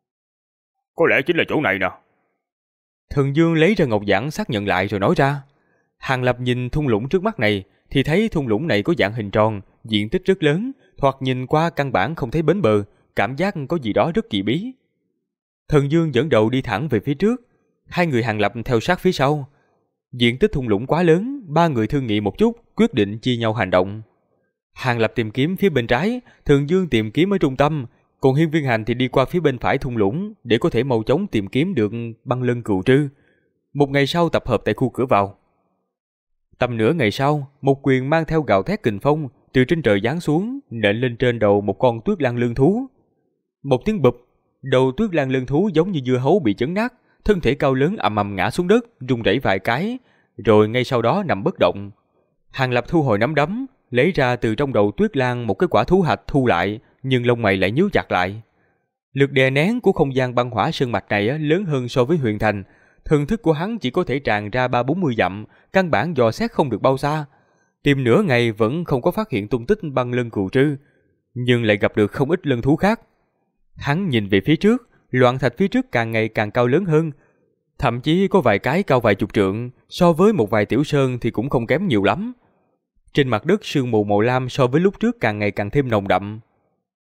Có lẽ chính là chỗ này nè. Thần Dương lấy ra ngọc giản xác nhận lại rồi nói ra. Hàng Lập nhìn thung lũng trước mắt này thì thấy thung lũng này có dạng hình tròn, diện tích rất lớn, thoạt nhìn qua căn bản không thấy bến bờ, cảm giác có gì đó rất kỳ bí. Thần Dương dẫn đầu đi thẳng về phía trước, hai người Hàng Lập theo sát phía sau. Diện tích thung lũng quá lớn, ba người thương nghị một chút, quyết định chia nhau hành động. Hàng Lập tìm kiếm phía bên trái, Thần Dương tìm kiếm ở trung tâm, còn Hiên Viên Hành thì đi qua phía bên phải thung lũng để có thể mau chóng tìm kiếm được băng lân cừu trư. Một ngày sau tập hợp tại khu cửa vào. Tầm nửa ngày sau, một quyền mang theo gào thét kình phong từ trên trời giáng xuống, nện lên trên đầu một con tuyết lang lân thú. Một tiếng bụp, đầu tuyết lang lân thú giống như dưa hấu bị chấn nát, thân thể cao lớn ầm ầm ngã xuống đất, rung rẩy vài cái, rồi ngay sau đó nằm bất động. Hàng Lập thu hồi nắm đấm, lấy ra từ trong đầu tuyết lang một cái quả thú hạch thu lại, nhưng lông mày lại nhíu chặt lại. Lực đè nén của không gian băng hỏa sơn mạch này lớn hơn so với Huyền Thành, thần thức của hắn chỉ có thể tràn ra 30-40 dặm, căn bản dò xét không được bao xa. Tìm nửa ngày vẫn không có phát hiện tung tích băng lân cừu trư, nhưng lại gặp được không ít lân thú khác. Hắn nhìn về phía trước, loạn thạch phía trước càng ngày càng cao lớn hơn, thậm chí có vài cái cao vài chục trượng, so với một vài tiểu sơn thì cũng không kém nhiều lắm. Trên mặt đất sương mù màu lam so với lúc trước càng ngày càng thêm nồng đậm.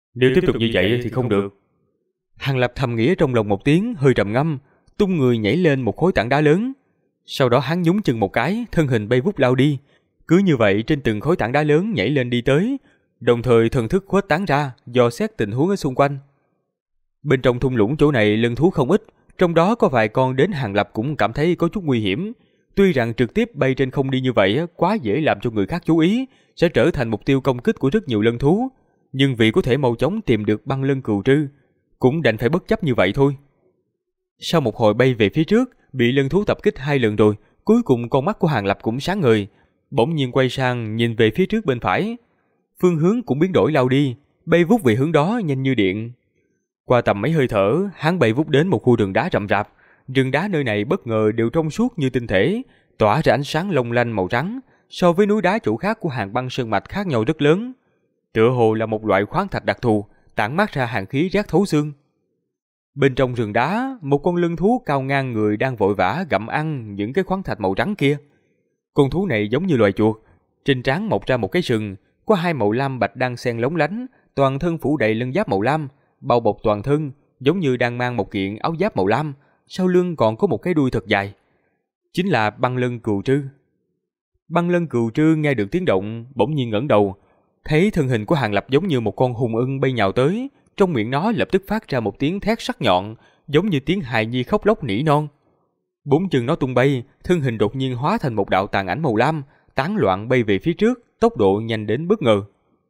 Nếu tiếp tục như vậy thì không được. Hàng Lập thầm nghĩ trong lòng một tiếng, hơi trầm ngâm, tung người nhảy lên một khối tảng đá lớn. Sau đó hắn nhún chân một cái, thân hình bay vút lao đi. Cứ như vậy trên từng khối tảng đá lớn nhảy lên đi tới, đồng thời thần thức khuếch tán ra, dò xét tình huống ở xung quanh. Bên trong thung lũng chỗ này lân thú không ít, trong đó có vài con đến Hàng Lập cũng cảm thấy có chút nguy hiểm. Tuy rằng trực tiếp bay trên không đi như vậy quá dễ làm cho người khác chú ý, sẽ trở thành mục tiêu công kích của rất nhiều lân thú, nhưng vì có thể mau chóng tìm được băng lân cừu trư, cũng đành phải bất chấp như vậy thôi. Sau một hồi bay về phía trước, bị lân thú tập kích 2 lần rồi, cuối cùng con mắt của Hàng Lập cũng sáng ngời, bỗng nhiên quay sang nhìn về phía trước bên phải. Phương hướng cũng biến đổi lao đi, bay vút về hướng đó nhanh như điện. Qua tầm mấy hơi thở, hắn bay vút đến một khu rừng đá rậm rạp. Rừng đá nơi này bất ngờ đều trong suốt như tinh thể, tỏa ra ánh sáng long lanh màu trắng, so với núi đá chỗ khác của hàng băng sơn mạch khác nhau rất lớn. Tựa hồ là một loại khoáng thạch đặc thù, tản mát ra hàn khí rát thấu xương. Bên trong rừng đá, một con lân thú cao ngang người đang vội vã gặm ăn những cái khoáng thạch màu trắng kia. Con thú này giống như loài chuột, trên trán mọc ra một cái sừng, có 2 màu lam bạch đang xen lóng lánh, toàn thân phủ đầy lân giáp màu lam, bao bọc toàn thân, giống như đang mang một kiện áo giáp màu lam, sau lưng còn có một cái đuôi thật dài. Chính là băng lân cừu trư. Băng lân cừu trư nghe được tiếng động, bỗng nhiên ngẩng đầu, thấy thân hình của Hàng Lập giống như một con hùng ưng bay nhào tới, trong miệng nó lập tức phát ra một tiếng thét sắc nhọn, giống như tiếng hài nhi khóc lóc nỉ non. 4 chân nó tung bay, thân hình đột nhiên hóa thành một đạo tàn ảnh màu lam, tán loạn bay về phía trước, tốc độ nhanh đến bất ngờ.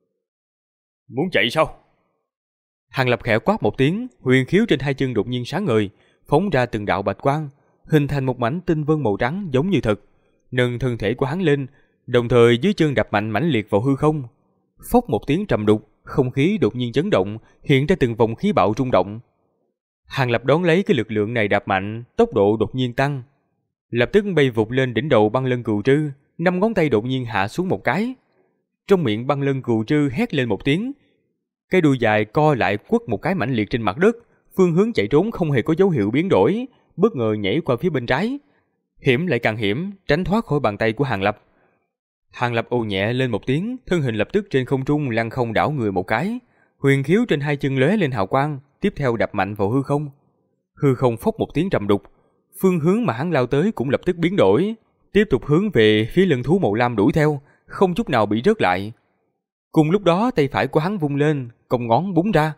Muốn chạy sao? Hàng Lập khẽ quát một tiếng, huyền khiếu trên 2 chân đột nhiên sáng ngời, phóng ra từng đạo bạch quang, hình thành một mảnh tinh vân màu trắng giống như thật, nâng thân thể của hắn lên, đồng thời dưới chân đạp mạnh mãnh liệt vào hư không. Phốc một tiếng trầm đục, không khí đột nhiên chấn động, hiện ra từng vòng khí bạo rung động. Hàng Lập đón lấy cái lực lượng này đạp mạnh, tốc độ đột nhiên tăng, lập tức bay vụt lên đỉnh đầu băng lân cừu trư, 5 ngón tay đột nhiên hạ xuống một cái. Trong miệng băng lân cừu trư hét lên một tiếng, cái đuôi dài co lại quất một cái mãnh liệt trên mặt đất, phương hướng chạy trốn không hề có dấu hiệu biến đổi, bất ngờ nhảy qua phía bên trái. Hiểm lại càng hiểm, tránh thoát khỏi bàn tay của Hàng Lập. Hàng Lập ồ nhẹ lên một tiếng, thân hình lập tức trên không trung lăn không đảo người một cái, huyền khiếu trên 2 chân lóe lên hào quang, tiếp theo đập mạnh vào hư không. Hư không phốc một tiếng trầm đục, phương hướng mà hắn lao tới cũng lập tức biến đổi, tiếp tục hướng về phía lân thú màu lam đuổi theo, không chút nào bị rớt lại. Cùng lúc đó tay phải của hắn vung lên, cong ngón búng ra.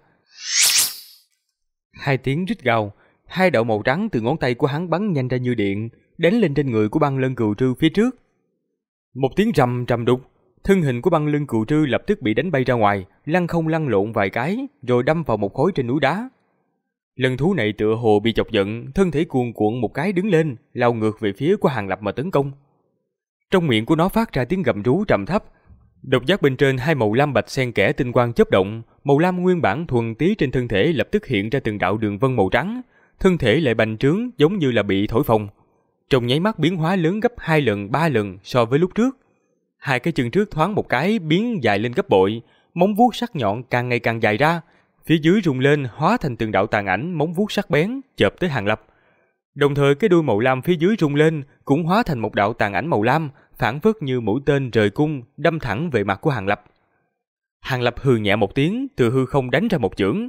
2 tiếng rít gào, 2 đạo màu trắng từ ngón tay của hắn bắn nhanh ra như điện, đánh lên trên người của băng lân cừu trư phía trước. Một tiếng rầm trầm đục, thân hình của băng lân cừu trư lập tức bị đánh bay ra ngoài, lăn không lăn lộn vài cái, rồi đâm vào một khối trên núi đá. Lân thú này tựa hồ bị chọc giận, thân thể cuồn cuộn một cái đứng lên, lao ngược về phía của Hàng Lập mà tấn công. Trong miệng của nó phát ra tiếng gầm rú trầm thấp. Độc giác bên trên 2 màu lam bạch xen kẽ tinh quang chớp động, màu lam nguyên bản thuần túy trên thân thể lập tức hiện ra từng đạo đường vân màu trắng, thân thể lại bành trướng giống như là bị thổi phồng. Trong nháy mắt biến hóa lớn gấp 2 lần 3 lần so với lúc trước. 2 cái chân trước thoáng một cái biến dài lên gấp bội, móng vuốt sắc nhọn càng ngày càng dài ra, phía dưới rung lên hóa thành từng đạo tàn ảnh móng vuốt sắc bén chộp tới Hàng Lập. Đồng thời cái đuôi màu lam phía dưới rung lên cũng hóa thành một đạo tàn ảnh màu lam, phảng phất như mũi tên rời cung đâm thẳng về mặt của Hàng Lập. Hàng Lập hừ nhẹ một tiếng, từ hư không đánh ra một chưởng.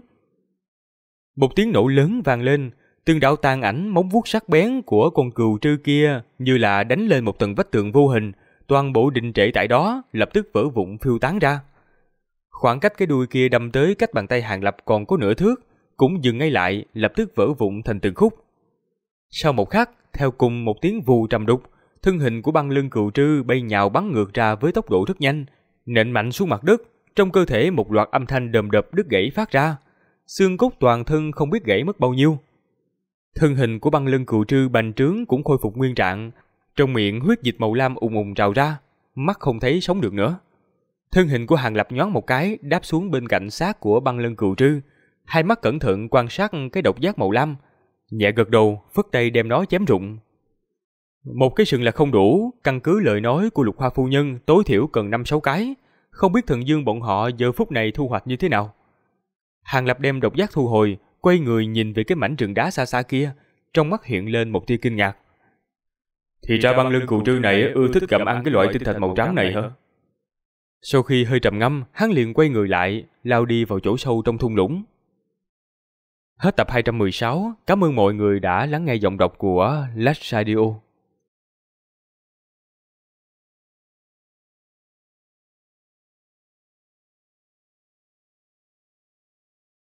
Một tiếng nổ lớn vang lên, từng đạo tàn ảnh móng vuốt sắc bén của con cừu trư kia như là đánh lên một tầng vách tường vô hình, toàn bộ đình trệ tại đó, lập tức vỡ vụn phiêu tán ra. Khoảng cách cái đuôi kia đâm tới cách bàn tay Hàng Lập còn có nửa thước, cũng dừng ngay lại, lập tức vỡ vụn thành từng khúc. Sau một khắc, theo cùng một tiếng vù trầm đục, thân hình của băng lân cừu trư bay nhào bắn ngược ra với tốc độ rất nhanh, nện mạnh xuống mặt đất, trong cơ thể một loạt âm thanh đờm đập đứt gãy phát ra, xương cốt toàn thân không biết gãy mất bao nhiêu. Thân hình của băng lân cừu trư bành trướng cũng khôi phục nguyên trạng, trong miệng huyết dịch màu lam ùn ùn trào ra, mắt không thấy sống được nữa. Thân hình của Hàng Lập nhoáng một cái đáp xuống bên cạnh xác của băng lân cừu trư, hai mắt cẩn thận quan sát cái độc giác màu lam, nhẹ gật đầu phất tay đem nó chém rụng. Một cái sừng là không đủ, căn cứ lời nói của Lục Hoa phu nhân tối thiểu cần 5-6 cái, không biết thần dương bọn họ giờ phút này thu hoạch như thế nào. Hàng Lập đem độc giác thu hồi, quay người nhìn về cái mảnh rừng đá xa xa kia, trong mắt hiện lên một tia kinh ngạc. Thì ra băng lân cừu trư này ưa thích gặm ăn cái loại tinh thạch màu trắng này hả? Sau khi hơi trầm ngâm, hắn liền quay người lại, lao đi vào chỗ sâu trong thung lũng. Hết tập 216, cảm ơn mọi người đã lắng nghe giọng đọc của Lách Radio.